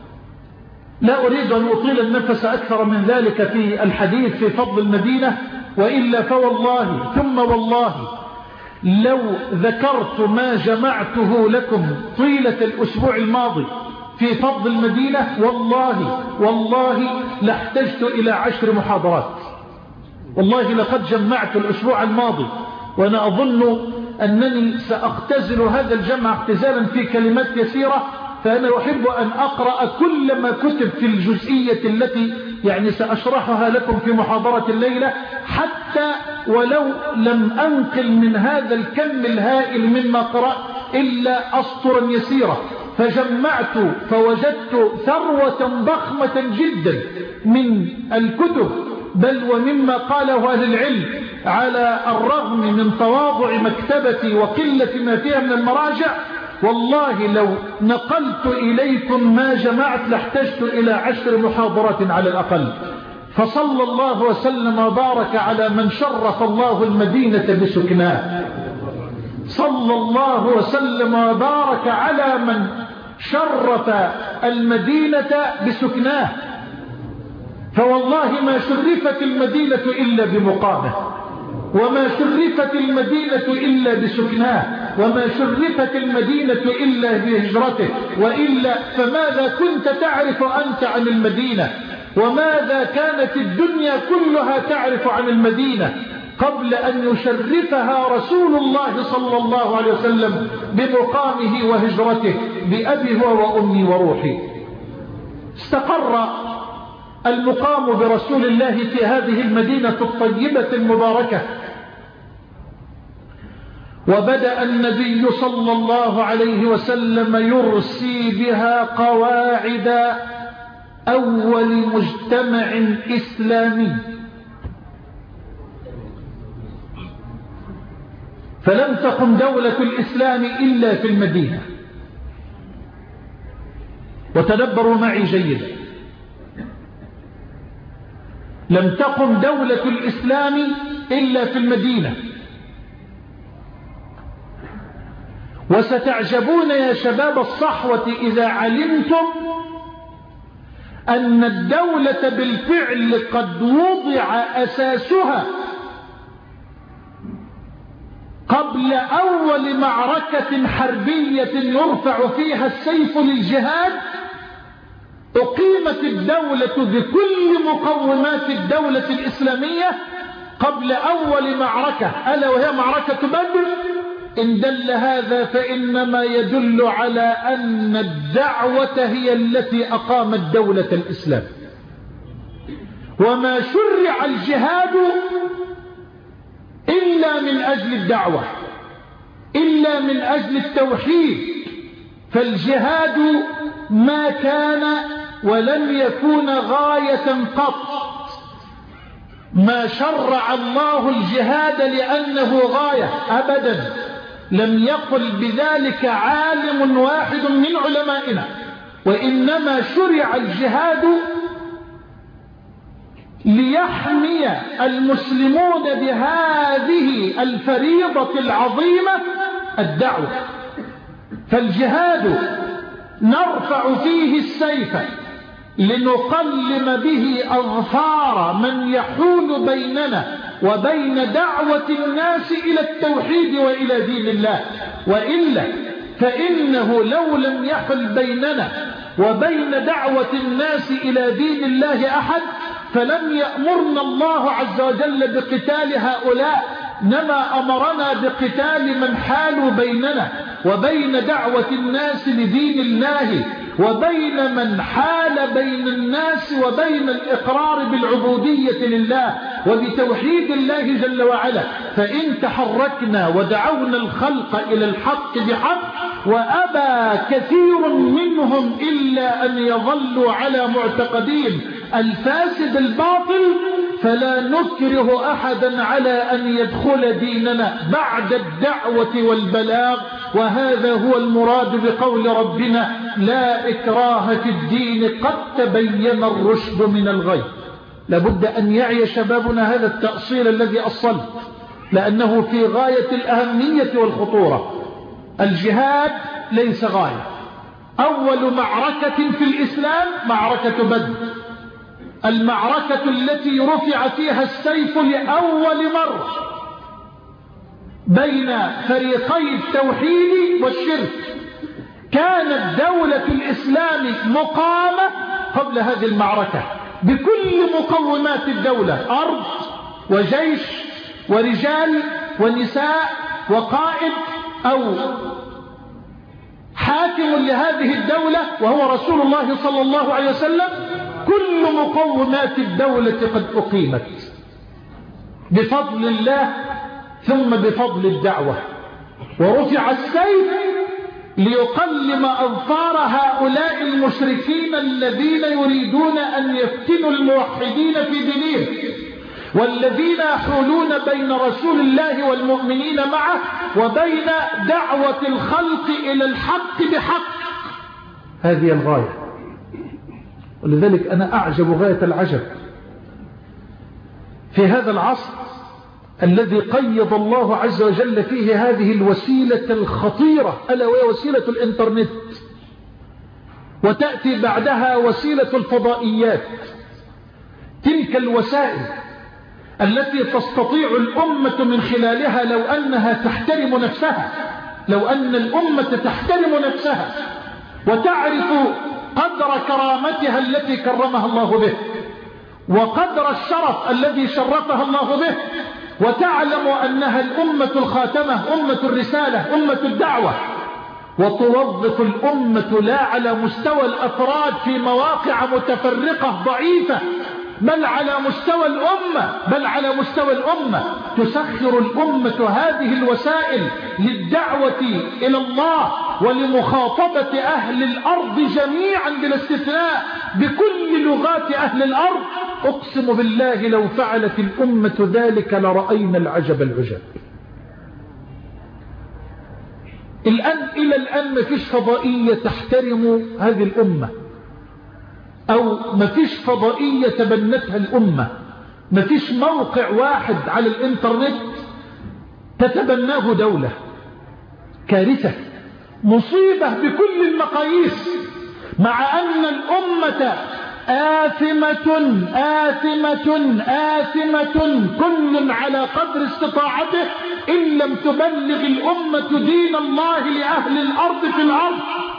لا أريد أن أطيل النفس أكثر من ذلك في الحديث في فضل المدينة، وإلا فوالله ثم والله لو ذكرت ما جمعته لكم طيلة الأسبوع الماضي في فضل المدينة والله والله لاحتجت إلى عشر محاضرات. والله لقد جمعت الأسبوع الماضي وأنا أظن أنني سأختزل هذا الجمع اختزالا في كلمات يسيرة، فأنا أحب أن أقرأ كل ما كتب في الجزئية التي يعني سأشرحها لكم في محاضرة الليلة، حتى ولو لم أنقل من هذا الكم الهائل مما قرأت إلا أسطرا يسيرة. فجمعت فوجدت ثروة ضخمة جدا من الكتب، بل ومما قاله أهل العلم، على الرغم من تواضع مكتبتي وقلة ما فيها من المراجع. والله لو نقلت إليكم ما جمعت لاحتجت إلى عشر محاضرات على الأقل. فصلى الله وسلم وبارك على من شرف الله المدينة بسكناه. صلى الله وسلم وبارك على من شرف المدينة بسكناه، فوالله ما شرفت المدينة إلا بمقامه، وما شرفت المدينة إلا بسكناه، وما شرفت المدينة إلا بهجرته، وإلا فماذا كنت تعرف أنت عن المدينة؟ وماذا كانت الدنيا كلها تعرف عن المدينة قبل أن يشرفها رسول الله صلى الله عليه وسلم بمقامه وهجرته بأبي هو وأمي وروحي؟ استقر المقام برسول الله في هذه المدينة الطيبة المباركة، وبدأ النبي صلى الله عليه وسلم يرسي بها قواعد أول مجتمع إسلامي. فلم تقم دولة الإسلام إلا في المدينة. وتدبروا معي جيدا، لم تقم دولة الإسلام إلا في المدينة. وستعجبون يا شباب الصحوة إذا علمتم أن الدولة بالفعل قد وضع أساسها قبل أول معركة حربية يرفع فيها السيف للجهاد. أقيمت الدولة بكل مقومات الدولة الإسلامية قبل أول معركة، ألا وهي معركة بدر. إن دل هذا فإنما يدل على أن الدعوة هي التي أقامت دولة الإسلام. وما شرع الجهاد إلا من أجل الدعوة، إلا من أجل التوحيد. فالجهاد ما كان ولن يكون غاية قط. ما شرع الله الجهاد لأنه غاية أبدا، لم يقل بذلك عالم واحد من علمائنا، وإنما شرع الجهاد ليحمي المسلمون بهذه الفريضة العظيمة الدعوة. فالجهاد نرفع فيه السيف لنقلم به أظفار من يحول بيننا وبين دعوة الناس إلى التوحيد وإلى دين الله. وإلا فإنه لو لم يحل بيننا وبين دعوة الناس إلى دين الله أحد فلم يأمرنا الله عز وجل بقتال هؤلاء، إنما أمرنا بقتال من حالوا بيننا وبين دعوة الناس لدين الله، وبين من حال بين الناس وبين الإقرار بالعبودية لله وبتوحيد الله جل وعلا. فإن تحركنا ودعونا الخلق إلى الحق بحق وأبى كثير منهم إلا أن يظلوا على معتقدين الفاسد الباطل، فلا نكره أحدا على أن يدخل ديننا بعد الدعوة والبلاغ. وهذا هو المراد بقول ربنا: لا إكراه في الدين قد تبين الرشد من الغي. لابد أن يعي شبابنا هذا التأصيل الذي أصلت، لأنه في غاية الأهمية والخطورة. الجهاد ليس غاية. أول معركة في الإسلام معركة بدر، المعركة التي رفع فيها السيف لأول مرة بين فريقي التوحيد والشرك. كانت دولة الإسلام مقامة قبل هذه المعركة بكل مقومات الدولة: أرض وجيش ورجال ونساء وقائد أو حاكم لهذه الدولة وهو رسول الله صلى الله عليه وسلم. كل مقومات الدولة قد أقيمت بفضل الله ثم بفضل الدعوة. ورفع السيف ليقلم أظفار هؤلاء المشركين الذين يريدون أن يفتنوا الموحدين في دينهم، والذين يحولون بين رسول الله والمؤمنين معه وبين دعوة الخلق إلى الحق بحق. هذه الغاية. ولذلك أنا أعجب غاية العجب في هذا العصر الذي قيض الله عز وجل فيه هذه الوسيلة الخطيرة، ألا وهي وسيلة الإنترنت. وتأتي بعدها وسيلة الفضائيات، تلك الوسائل التي تستطيع الأمة من خلالها لو أنها تحترم نفسها، لو أن الأمة تحترم نفسها وتعرف قدر كرامتها التي كرمها الله به وقدر الشرف الذي شرفها الله به، وتعلم أنها الأمة الخاتمة، أمة الرسالة، أمة الدعوة، وتوظف الأمة لا على مستوى الأفراد في مواقع متفرقة ضعيفة، بل على مستوى الأمة، بل على مستوى الأمة تسخر الأمة هذه الوسائل للدعوة إلى الله ولمخاطبة أهل الأرض جميعا بلا استثناء بكل لغات أهل الأرض. أقسم بالله لو فعلت الأمة ذلك لرأينا العجب العجب. الآن إلى الآن ما فيش فضائية تحترم هذه الأمة، أو ما فيش فضائية تبنتها الأمة، ما فيش موقع واحد على الإنترنت تتبناه دولة. كارثة، مصيبة بكل المقاييس، مع أن الأمة آثمة آثمة آثمة كل على قدر استطاعته إن لم تبلغ الأمة دين الله لأهل الأرض في الأرض.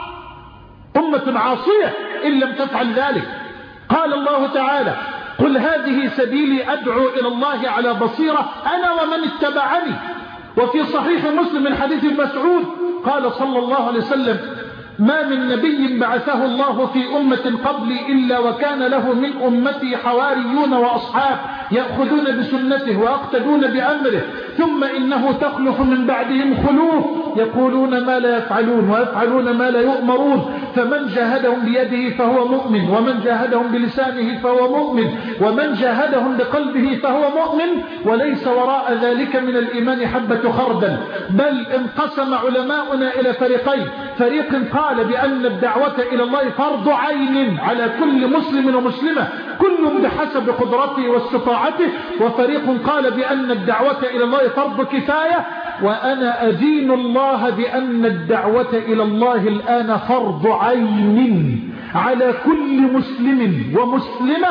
أمة عاصية إن لم تفعل ذلك. قال الله تعالى: قل هذه سبيلي أدعو إلى الله على بصيرة أنا ومن اتبعني. وفي صحيح مسلم من حديث مسعود قال صلى الله عليه وسلم: ما من نبي بعثه الله في أمة قبلي إلا وكان له من أمتي حواريون وأصحاب يأخذون بسنته ويقتدون بأمره، ثم إنه تخلف من بعدهم خلوف يقولون ما لا يفعلون ويفعلون ما لا يؤمرون، فمن جاهدهم بيده فهو مؤمن، ومن جاهدهم بلسانه فهو مؤمن، ومن جاهدهم بقلبه فهو مؤمن، وليس وراء ذلك من الإيمان حبة خردل. بل انقسم علماؤنا إلى فريقين: فريق قال بأن الدعوة إلى الله فرض عين على كل مسلم ومسلمة كل بحسب قدرته واستطاعته، وفريق قال بأن الدعوة إلى الله فرض كفاية. وأنا أدين الله بأن الدعوة إلى الله الآن فرض عين على كل مسلم ومسلمة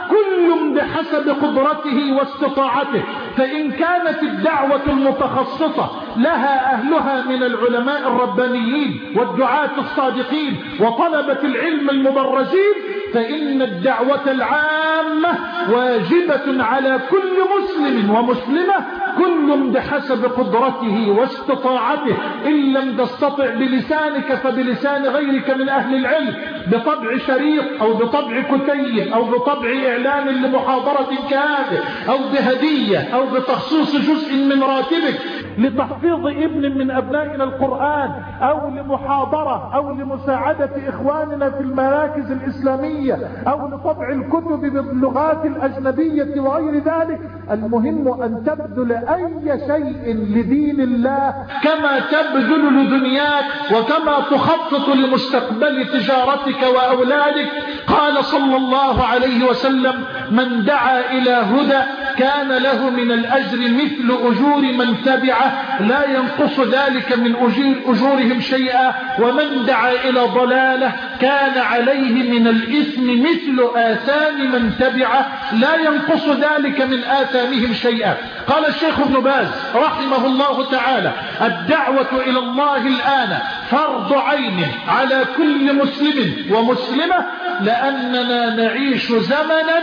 كل بحسب قدرته واستطاعته. فإن كانت الدعوة المتخصصة لها أهلها من العلماء الربانيين والدعاة الصادقين وطلبة العلم المبرزين، فإن الدعوة العامة واجبة على كل مسلم ومسلمة كل بحسب قدرته واستطاعته، إن لم تستطع بلسانك فبلسان غيرك من أهل العلم، بطبع شريط أو بطبع كتيب أو بطبع إعلان لمحاضرة كهذه أو بهدية أو بتخصيص جزء من راتبك لتحفيظ ابن من أبنائنا القرآن أو لمحاضرة أو لمساعدة إخواننا في المراكز الإسلامية أو لطبع الكتب باللغات الأجنبية وغير ذلك. المهم أن تبذل أي شيء لدين الله كما تبذل لدنياك وكما تخطط لمستقبل تجارتك وأولادك. قال صلى الله عليه وسلم: من دعا إلى هدى كان له من الأجر مثل أجور من تبعه لا ينقص ذلك من أجورهم شيئا، ومن دعا إلى ضلالة كان عليه من الإثم مثل آثام من تبعه لا ينقص ذلك من آثامهم شيئا. قال الشيخ ابن باز رحمه الله تعالى: الدعوة إلى الله الآن فرض عين على كل مسلم ومسلمة، لأننا نعيش زمنا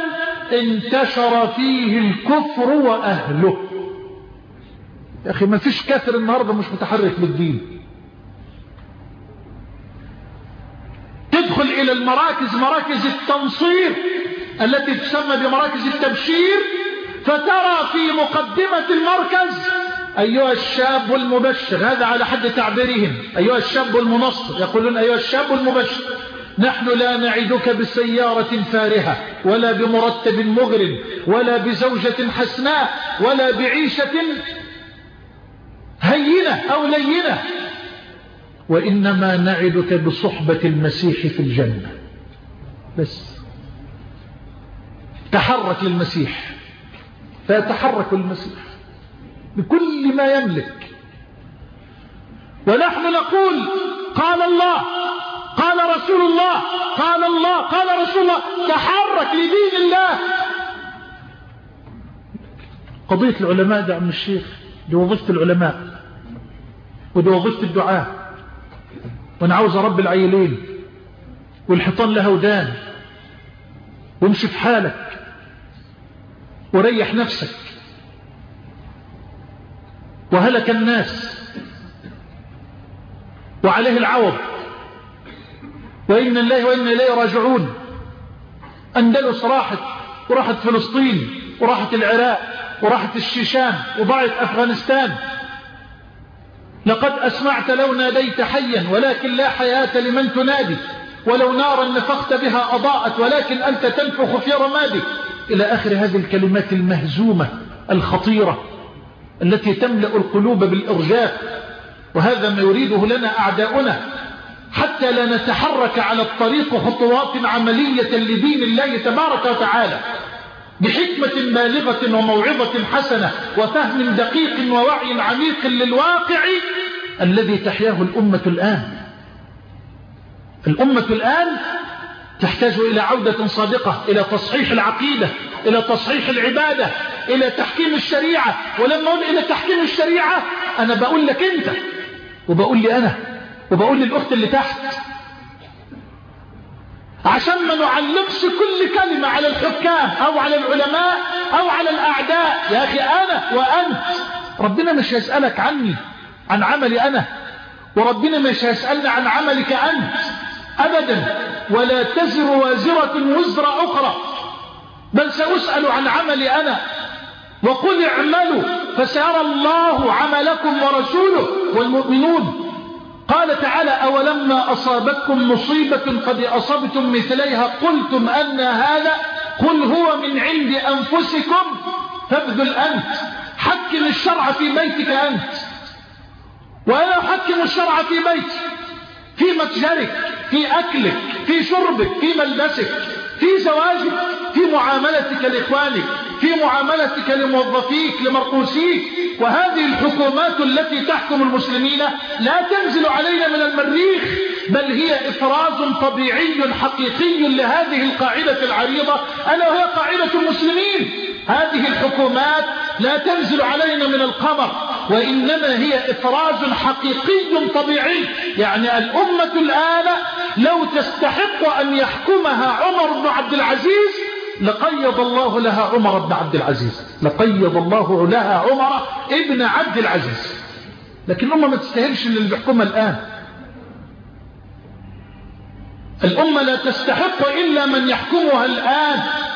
انتشر فيه الكفر وأهله. يا أخي ما فيش كافر النهاردة مش متحرك بالدين. تدخل إلى المراكز، مراكز التنصير التي تسمى بمراكز التبشير، فترى في مقدمة المركز: أيها الشاب المبشر، هذا على حد تعبيرهم، أيها الشاب المنصر، يقولون أيها الشاب المبشر، نحن لا نعدك بسيارة فارهة ولا بمرتب مغرم ولا بزوجة حسناء ولا بعيشة هينة أو لينة، وإنما نعدك بصحبة المسيح في الجنة. بس تحرك للمسيح، فيتحرك المسيح بكل ما يملك. ونحن نقول: قال الله قال رسول الله، قال الله، قال رسول الله، تحرك لدين الله. قضية العلماء ده عم الشيخ، دي وظيفة العلماء ودي وظيفة الدعاء. وانا عاوز رب العيلين والحيطان لها ودان، وامشي في حالك وريح نفسك. وهلك الناس وعليه العوض، وإن الله وإنا إليه راجعون. أندلس راحت، وراحت فلسطين، وراحت العراق، وراحت الشيشان، وضاعت أفغانستان. لقد أسمعت لو ناديت حيا ولكن لا حياة لمن تنادي، ولو نارا نفخت بها أضاءت ولكن أنت تنفخ في رمادك، إلى آخر هذه الكلمات المهزومة الخطيرة التي تملأ القلوب بالإرجاف. وهذا ما يريده لنا أعداؤنا حتى لا نتحرك على الطريق خطوات عملية لدين الله تبارك وتعالى بحكمة بالغة وموعظة حسنة وفهم دقيق ووعي عميق للواقع الذي تحياه الأمة الآن. الأمة الآن تحتاج إلى عودة صادقة، إلى تصحيح العقيدة، إلى تصحيح العبادة، إلى تحكيم الشريعة. ولما أقول إلى تحكيم الشريعة أنا بقول لك أنت، وبقول لي أنا، وبقول للأخت اللي تحت، عشان ما نعلقش كل كلمة على الحكام أو على العلماء أو على الأعداء. يا أخي أنا وأنت ربنا مش هيسألك عني عن عملي أنا، وربنا مش هيسألنا عن عملك أنت أبدا. ولا تزر وازرة وزر أخرى، بل سأسأل عن عملي أنا. وقل اعملوا فسيرى الله عملكم ورسوله والمؤمنون. قال تعالى أولما أصابتكم مصيبة قد أصبتم مثليها قلتم أن هذا قل هو من عند أنفسكم فابذل أنت. حكم الشرع في بيتك أنت، وأنا أحكم الشرع في بيتي، في متجرك، في أكلك، في شربك، في ملبسك، في زواجك، في معاملتك لإخوانك، في معاملتك لموظفيك لمرؤوسيك. وهذه الحكومات التي تحكم المسلمين لا تنزل علينا من المريخ، بل هي إفراز طبيعي حقيقي لهذه القاعدة العريضة ألا وهي قاعدة المسلمين. هذه الحكومات لا تنزل علينا من القمر، وإنما هي إفراز حقيقي طبيعي. يعني الأمة الآن لو تستحق أن يحكمها عمر بن عبد العزيز لقيض الله لها عمر بن عبد العزيز، لقيض الله لها عمر ابن عبد العزيز. لكن الأمة ما تستاهلش اللي بيحكمها الآن. الأمة لا تستحق إلا من يحكمها الآن.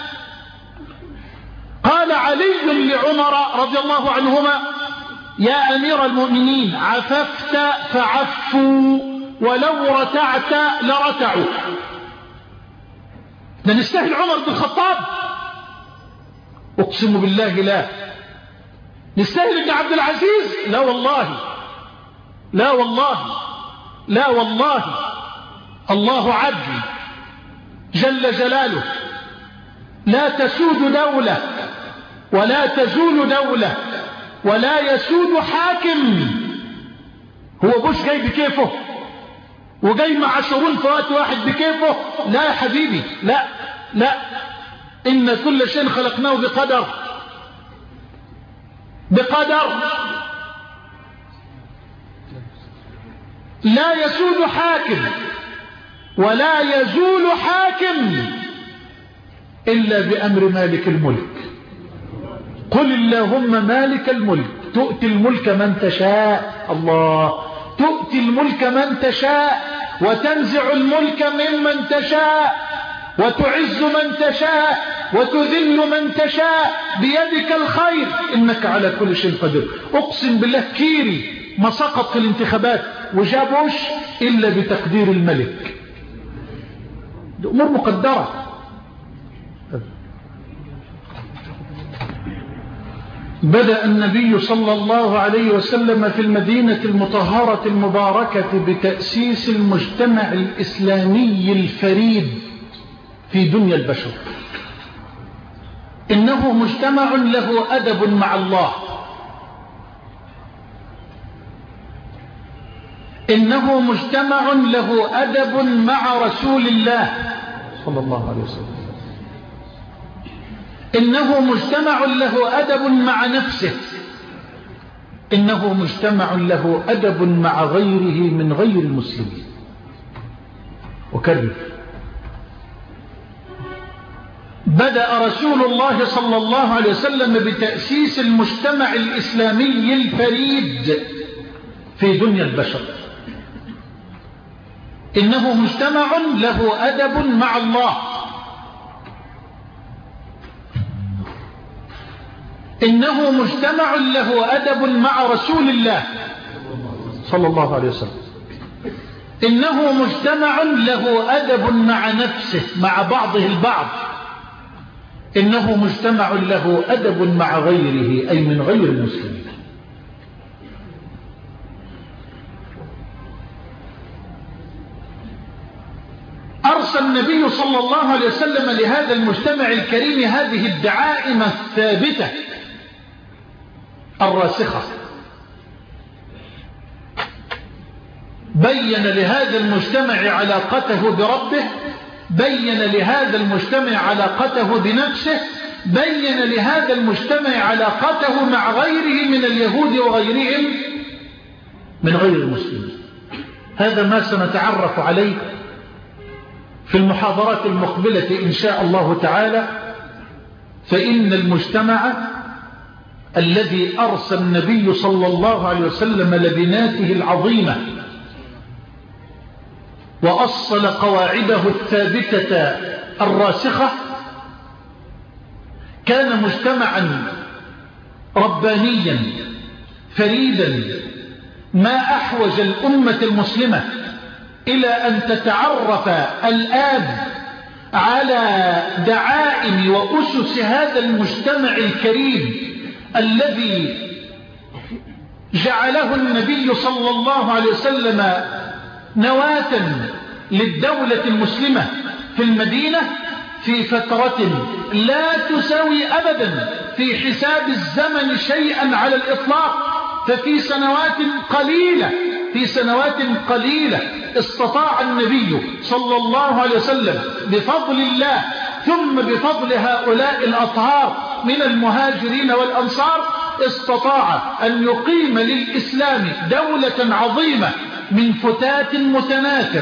قال علي لعمر رضي الله عنهما يا أمير المؤمنين عففت فعفوا ولو رتعت لرتعوا. ده نستاهل عمر بن الخطاب؟ أقسم بالله لا. نستاهل ابن عبد العزيز؟ لا والله، لا والله، لا والله. الله عدل جل جلاله، لا تسود دولة ولا تزول دولة ولا يسود حاكم. هو بوش جاي بكيفه وجاي مع شرون في وقت واحد بكيفه؟ لا يا حبيبي، لا لا. إن كل شيء خلقناه بقدر، بقدر. لا يسود حاكم ولا يزول حاكم إلا بأمر مالك الملك. قل اللهم مالك الملك تؤتي الملك من تشاء. الله. تؤتي الملك من تشاء وتنزع الملك ممن تشاء وتعز من تشاء وتذل من تشاء بيدك الخير إنك على كل شيء قدير. أقسم بالله كيري ما سقط في الانتخابات وجابوش إلا بتقدير الملك. دي أمور مقدرة. بدأ النبي صلى الله عليه وسلم في المدينة المطهرة المباركة بتأسيس المجتمع الإسلامي الفريد في دنيا البشر. إنه مجتمع له أدب مع الله، إنه مجتمع له أدب مع رسول الله صلى الله عليه وسلم. إنه مجتمع له أدب مع نفسه. إنه مجتمع له أدب مع غيره من غير المسلمين. وكرر: بدأ رسول الله صلى الله عليه وسلم بتأسيس المجتمع الإسلامي الفريد في دنيا البشر. إنه مجتمع له أدب مع الله. إنه مجتمع له أدب مع رسول الله صلى الله عليه وسلم. إنه مجتمع له أدب مع نفسه مع بعضه البعض. إنه مجتمع له أدب مع غيره أي من غير المسلمين. أرسل النبي صلى الله عليه وسلم لهذا المجتمع الكريم هذه الدعائم الثابتة الراسخة. بين لهذا المجتمع علاقته بربه، بين لهذا المجتمع علاقته بنفسه، بين لهذا المجتمع علاقته مع غيره من اليهود وغيرهم من غير المسلمين. هذا ما سنتعرف عليه في المحاضرات المقبلة إن شاء الله تعالى. فإن المجتمع الذي أرسل النبي صلى الله عليه وسلم لبناته العظيمة وأصل قواعده الثابتة الراسخة كان مجتمعا ربانيا فريدا ما أحوج الأمة المسلمة إلى أن تتعرف الآن على دعائم وأسس هذا المجتمع الكريم الذي جعله النبي صلى الله عليه وسلم نواة للدولة المسلمة في المدينة في فترة لا تساوي أبدا في حساب الزمن شيئا على الإطلاق. ففي سنوات قليلة في سنوات قليلة استطاع النبي صلى الله عليه وسلم بفضل الله ثم بفضل هؤلاء الأطهار من المهاجرين والأنصار استطاع أن يقيم للإسلام دولة عظيمة من فتات متناثر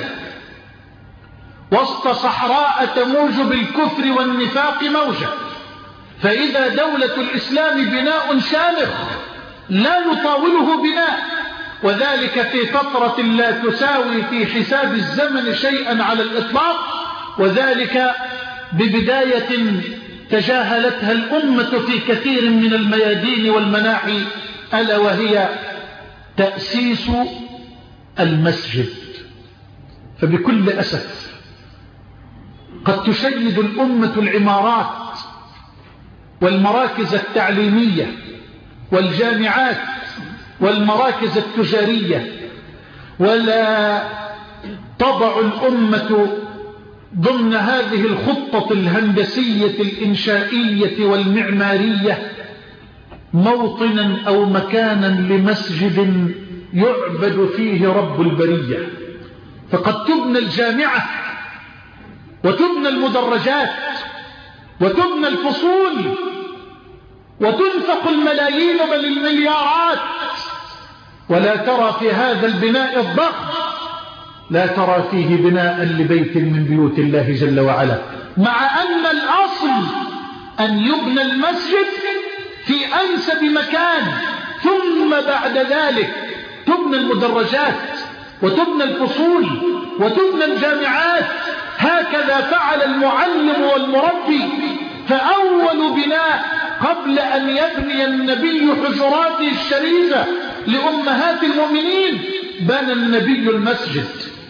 وسط صحراء تموج بالكفر والنفاق موجة. فإذا دولة الإسلام بناء شامخ لا يطاوله بناء، وذلك في فترة لا تساوي في حساب الزمن شيئا على الإطلاق، وذلك ببداية تجاهلتها الأمة في كثير من الميادين والمناحي، ألا وهي تأسيس المسجد. فبكل أسف قد تشيد الأمة العمارات والمراكز التعليمية والجامعات والمراكز التجارية، ولا تضع الأمة ضمن هذه الخطة الهندسية الإنشائية والمعمارية موطنا أو مكانا لمسجد يعبد فيه رب البرية. فقد تبنى الجامعة وتبنى المدرجات وتبنى الفصول وتنفق الملايين بل المليارات، ولا ترى في هذا البناء الضخم لا ترى فيه بناء لبيت من بيوت الله جل وعلا، مع أن الأصل أن يبنى المسجد في أنسب مكان، ثم بعد ذلك تبنى المدرجات وتبنى الفصول وتبنى الجامعات. هكذا فعل المعلم والمربي. فأول بناء قبل أن يبني النبي حجراته الشريفة لأمهات المؤمنين بنى النبي المسجد.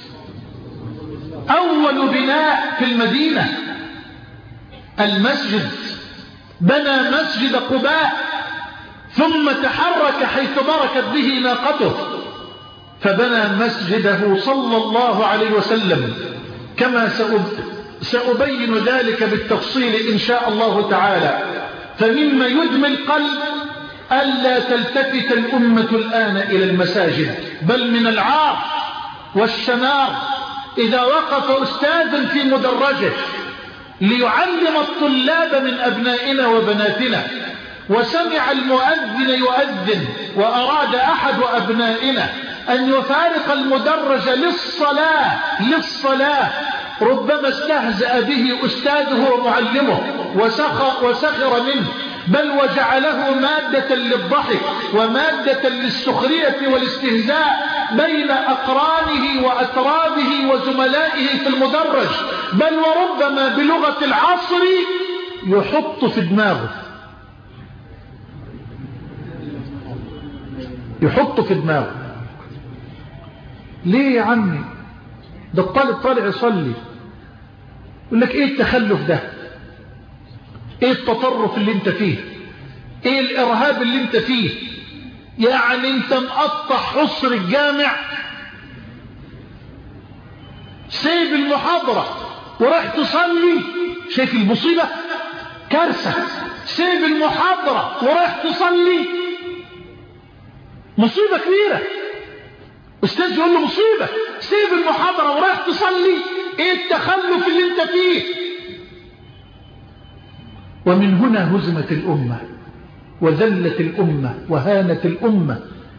أول بناء في المدينة المسجد، بنى مسجد قباء ثم تحرك حيث بركت به ناقته فبنى مسجده صلى الله عليه وسلم، كما سأبين ذلك بالتفصيل إن شاء الله تعالى. فمما يدمي القلب ألا تلتفت الأمة الآن إلى المساجد، بل من العار والشمار إذا وقف أستاذ في مدرجه ليعلم الطلاب من أبنائنا وبناتنا وسمع المؤذن يؤذن وأراد أحد أبنائنا أن يفارق المدرج للصلاة للصلاة ربما استهزأ به أستاذه ومعلمه وسخر, وسخر منه، بل وجعله مادة للضحك ومادة للسخرية والاستهزاء بين أقرانه وأترابه وزملائه في المدرج، بل وربما بلغة العصر يحط في دماغه يحط في دماغه ليه يا عمي؟ ده الطالب طالع يصلي. يقول لك ايه التخلف ده؟ ايه التطرف اللي انت فيه؟ ايه الارهاب اللي انت فيه؟ يعني انت مقطع حصر الجامع، سيب المحاضرة وراح تصلي. شايف المصيبة؟ كارثة. سيب المحاضرة وراح تصلي، مصيبة كبيرة. أستاذ يقول له مصيبة، سيب المحاضرة وراح تصلي. ايه التخلف اللي انت فيه؟ ومن هنا هزمت الأمة وذلت الأمة وهانت الأمة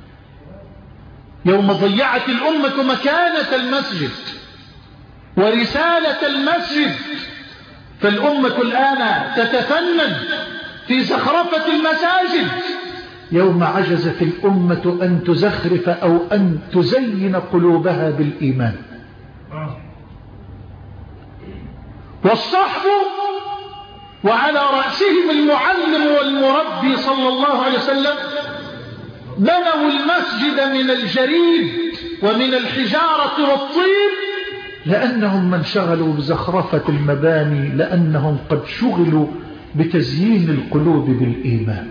يوم ضيعت الأمة مكانة المسجد ورسالة المسجد. فالأمة الآن تتفنن في زخرفة المساجد يوم عجزت الأمة أن تزخرف أو أن تزين قلوبها بالإيمان. والصحب وعلى رأسهم المعلم والمربي صلى الله عليه وسلم بنوا المسجد من الجريد ومن الحجارة والطين لأنهم من شغلوا بزخرفة المباني، لأنهم قد شغلوا بتزيين القلوب بالإيمان.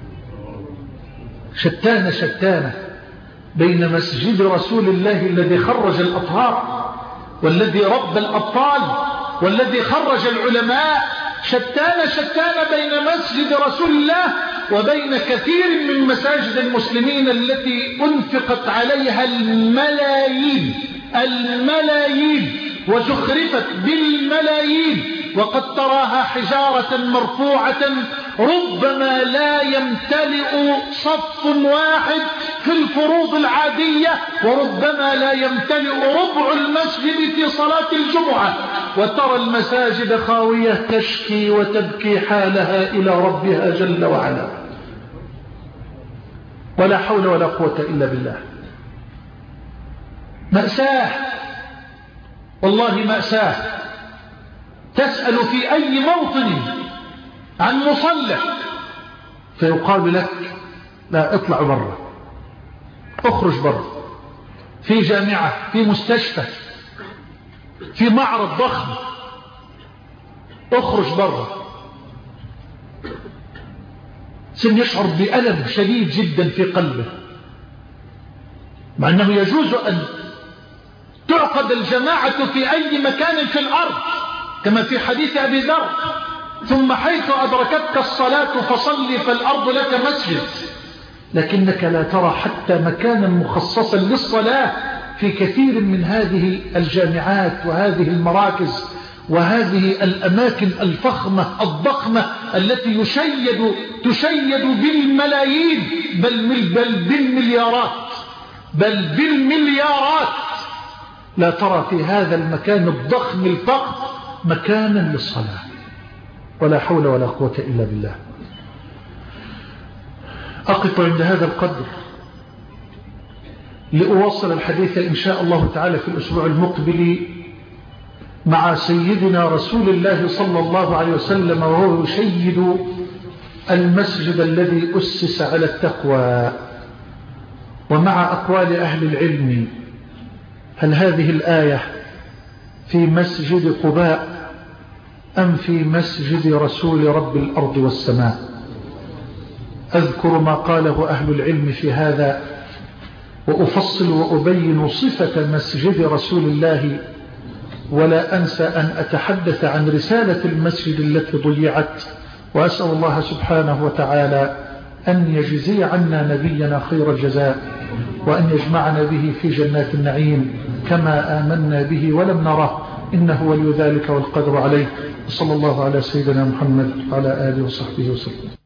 شتان شتان بين مسجد رسول الله الذي خرج الأطهار والذي رب الأبطال والذي خرج العلماء، شتان شتان بين مسجد رسول الله وبين كثير من مساجد المسلمين التي أنفقت عليها الملايين الملايين وزخرفت بالملايين، وقد تراها حجارة مرفوعة ربما لا يمتلئ صف واحد في الفروض العادية، وربما لا يمتلئ ربع المسجد في صلاة الجمعة، وترى المساجد خاوية تشكي وتبكي حالها إلى ربها جل وعلا. ولا حول ولا قوة إلا بالله. مأساة والله مأساة. تسأل في أي موطن عن مصلى فيقال لك لا، اطلع برا، اخرج برا، في جامعة، في مستشفى، في معرض ضخم، اخرج برا. سن يشعر بألم شديد جدا في قلبه، مع أنه يجوز أن تعقد الجماعة في أي مكان في الأرض كما في حديث أبي ذر: ثم حيث أدركتك الصلاة فصلي فالأرض لك مسجد. لكنك لا ترى حتى مكانا مخصصا للصلاة في كثير من هذه الجامعات وهذه المراكز وهذه الأماكن الفخمة الضخمة التي يشيد تشيد بالملايين بل, بل بالمليارات بل بالمليارات. لا ترى في هذا المكان الضخم الفخم مكانا للصلاة. ولا حول ولا قوة إلا بالله. أقف عند هذا القدر لأواصل الحديث إن شاء الله تعالى في الأسبوع المقبل مع سيدنا رسول الله صلى الله عليه وسلم وهو يشيد المسجد الذي أسس على التقوى، ومع أقوال أهل العلم: هل هذه الآية في مسجد قباء أم في مسجد رسول رب الأرض والسماء؟ أذكر ما قاله أهل العلم في هذا وأفصل وأبين صفة مسجد رسول الله، ولا أنسى أن أتحدث عن رسالة المسجد التي ضيعت، وأسأل الله سبحانه وتعالى أن يجزي عنا نبينا خير الجزاء وأن يجمعنا به في جنات النعيم كما آمنا به ولم نره، إنه ولي ذلك والقدر عليه. صلى الله على سيدنا محمد وعلى آله وصحبه وسلم.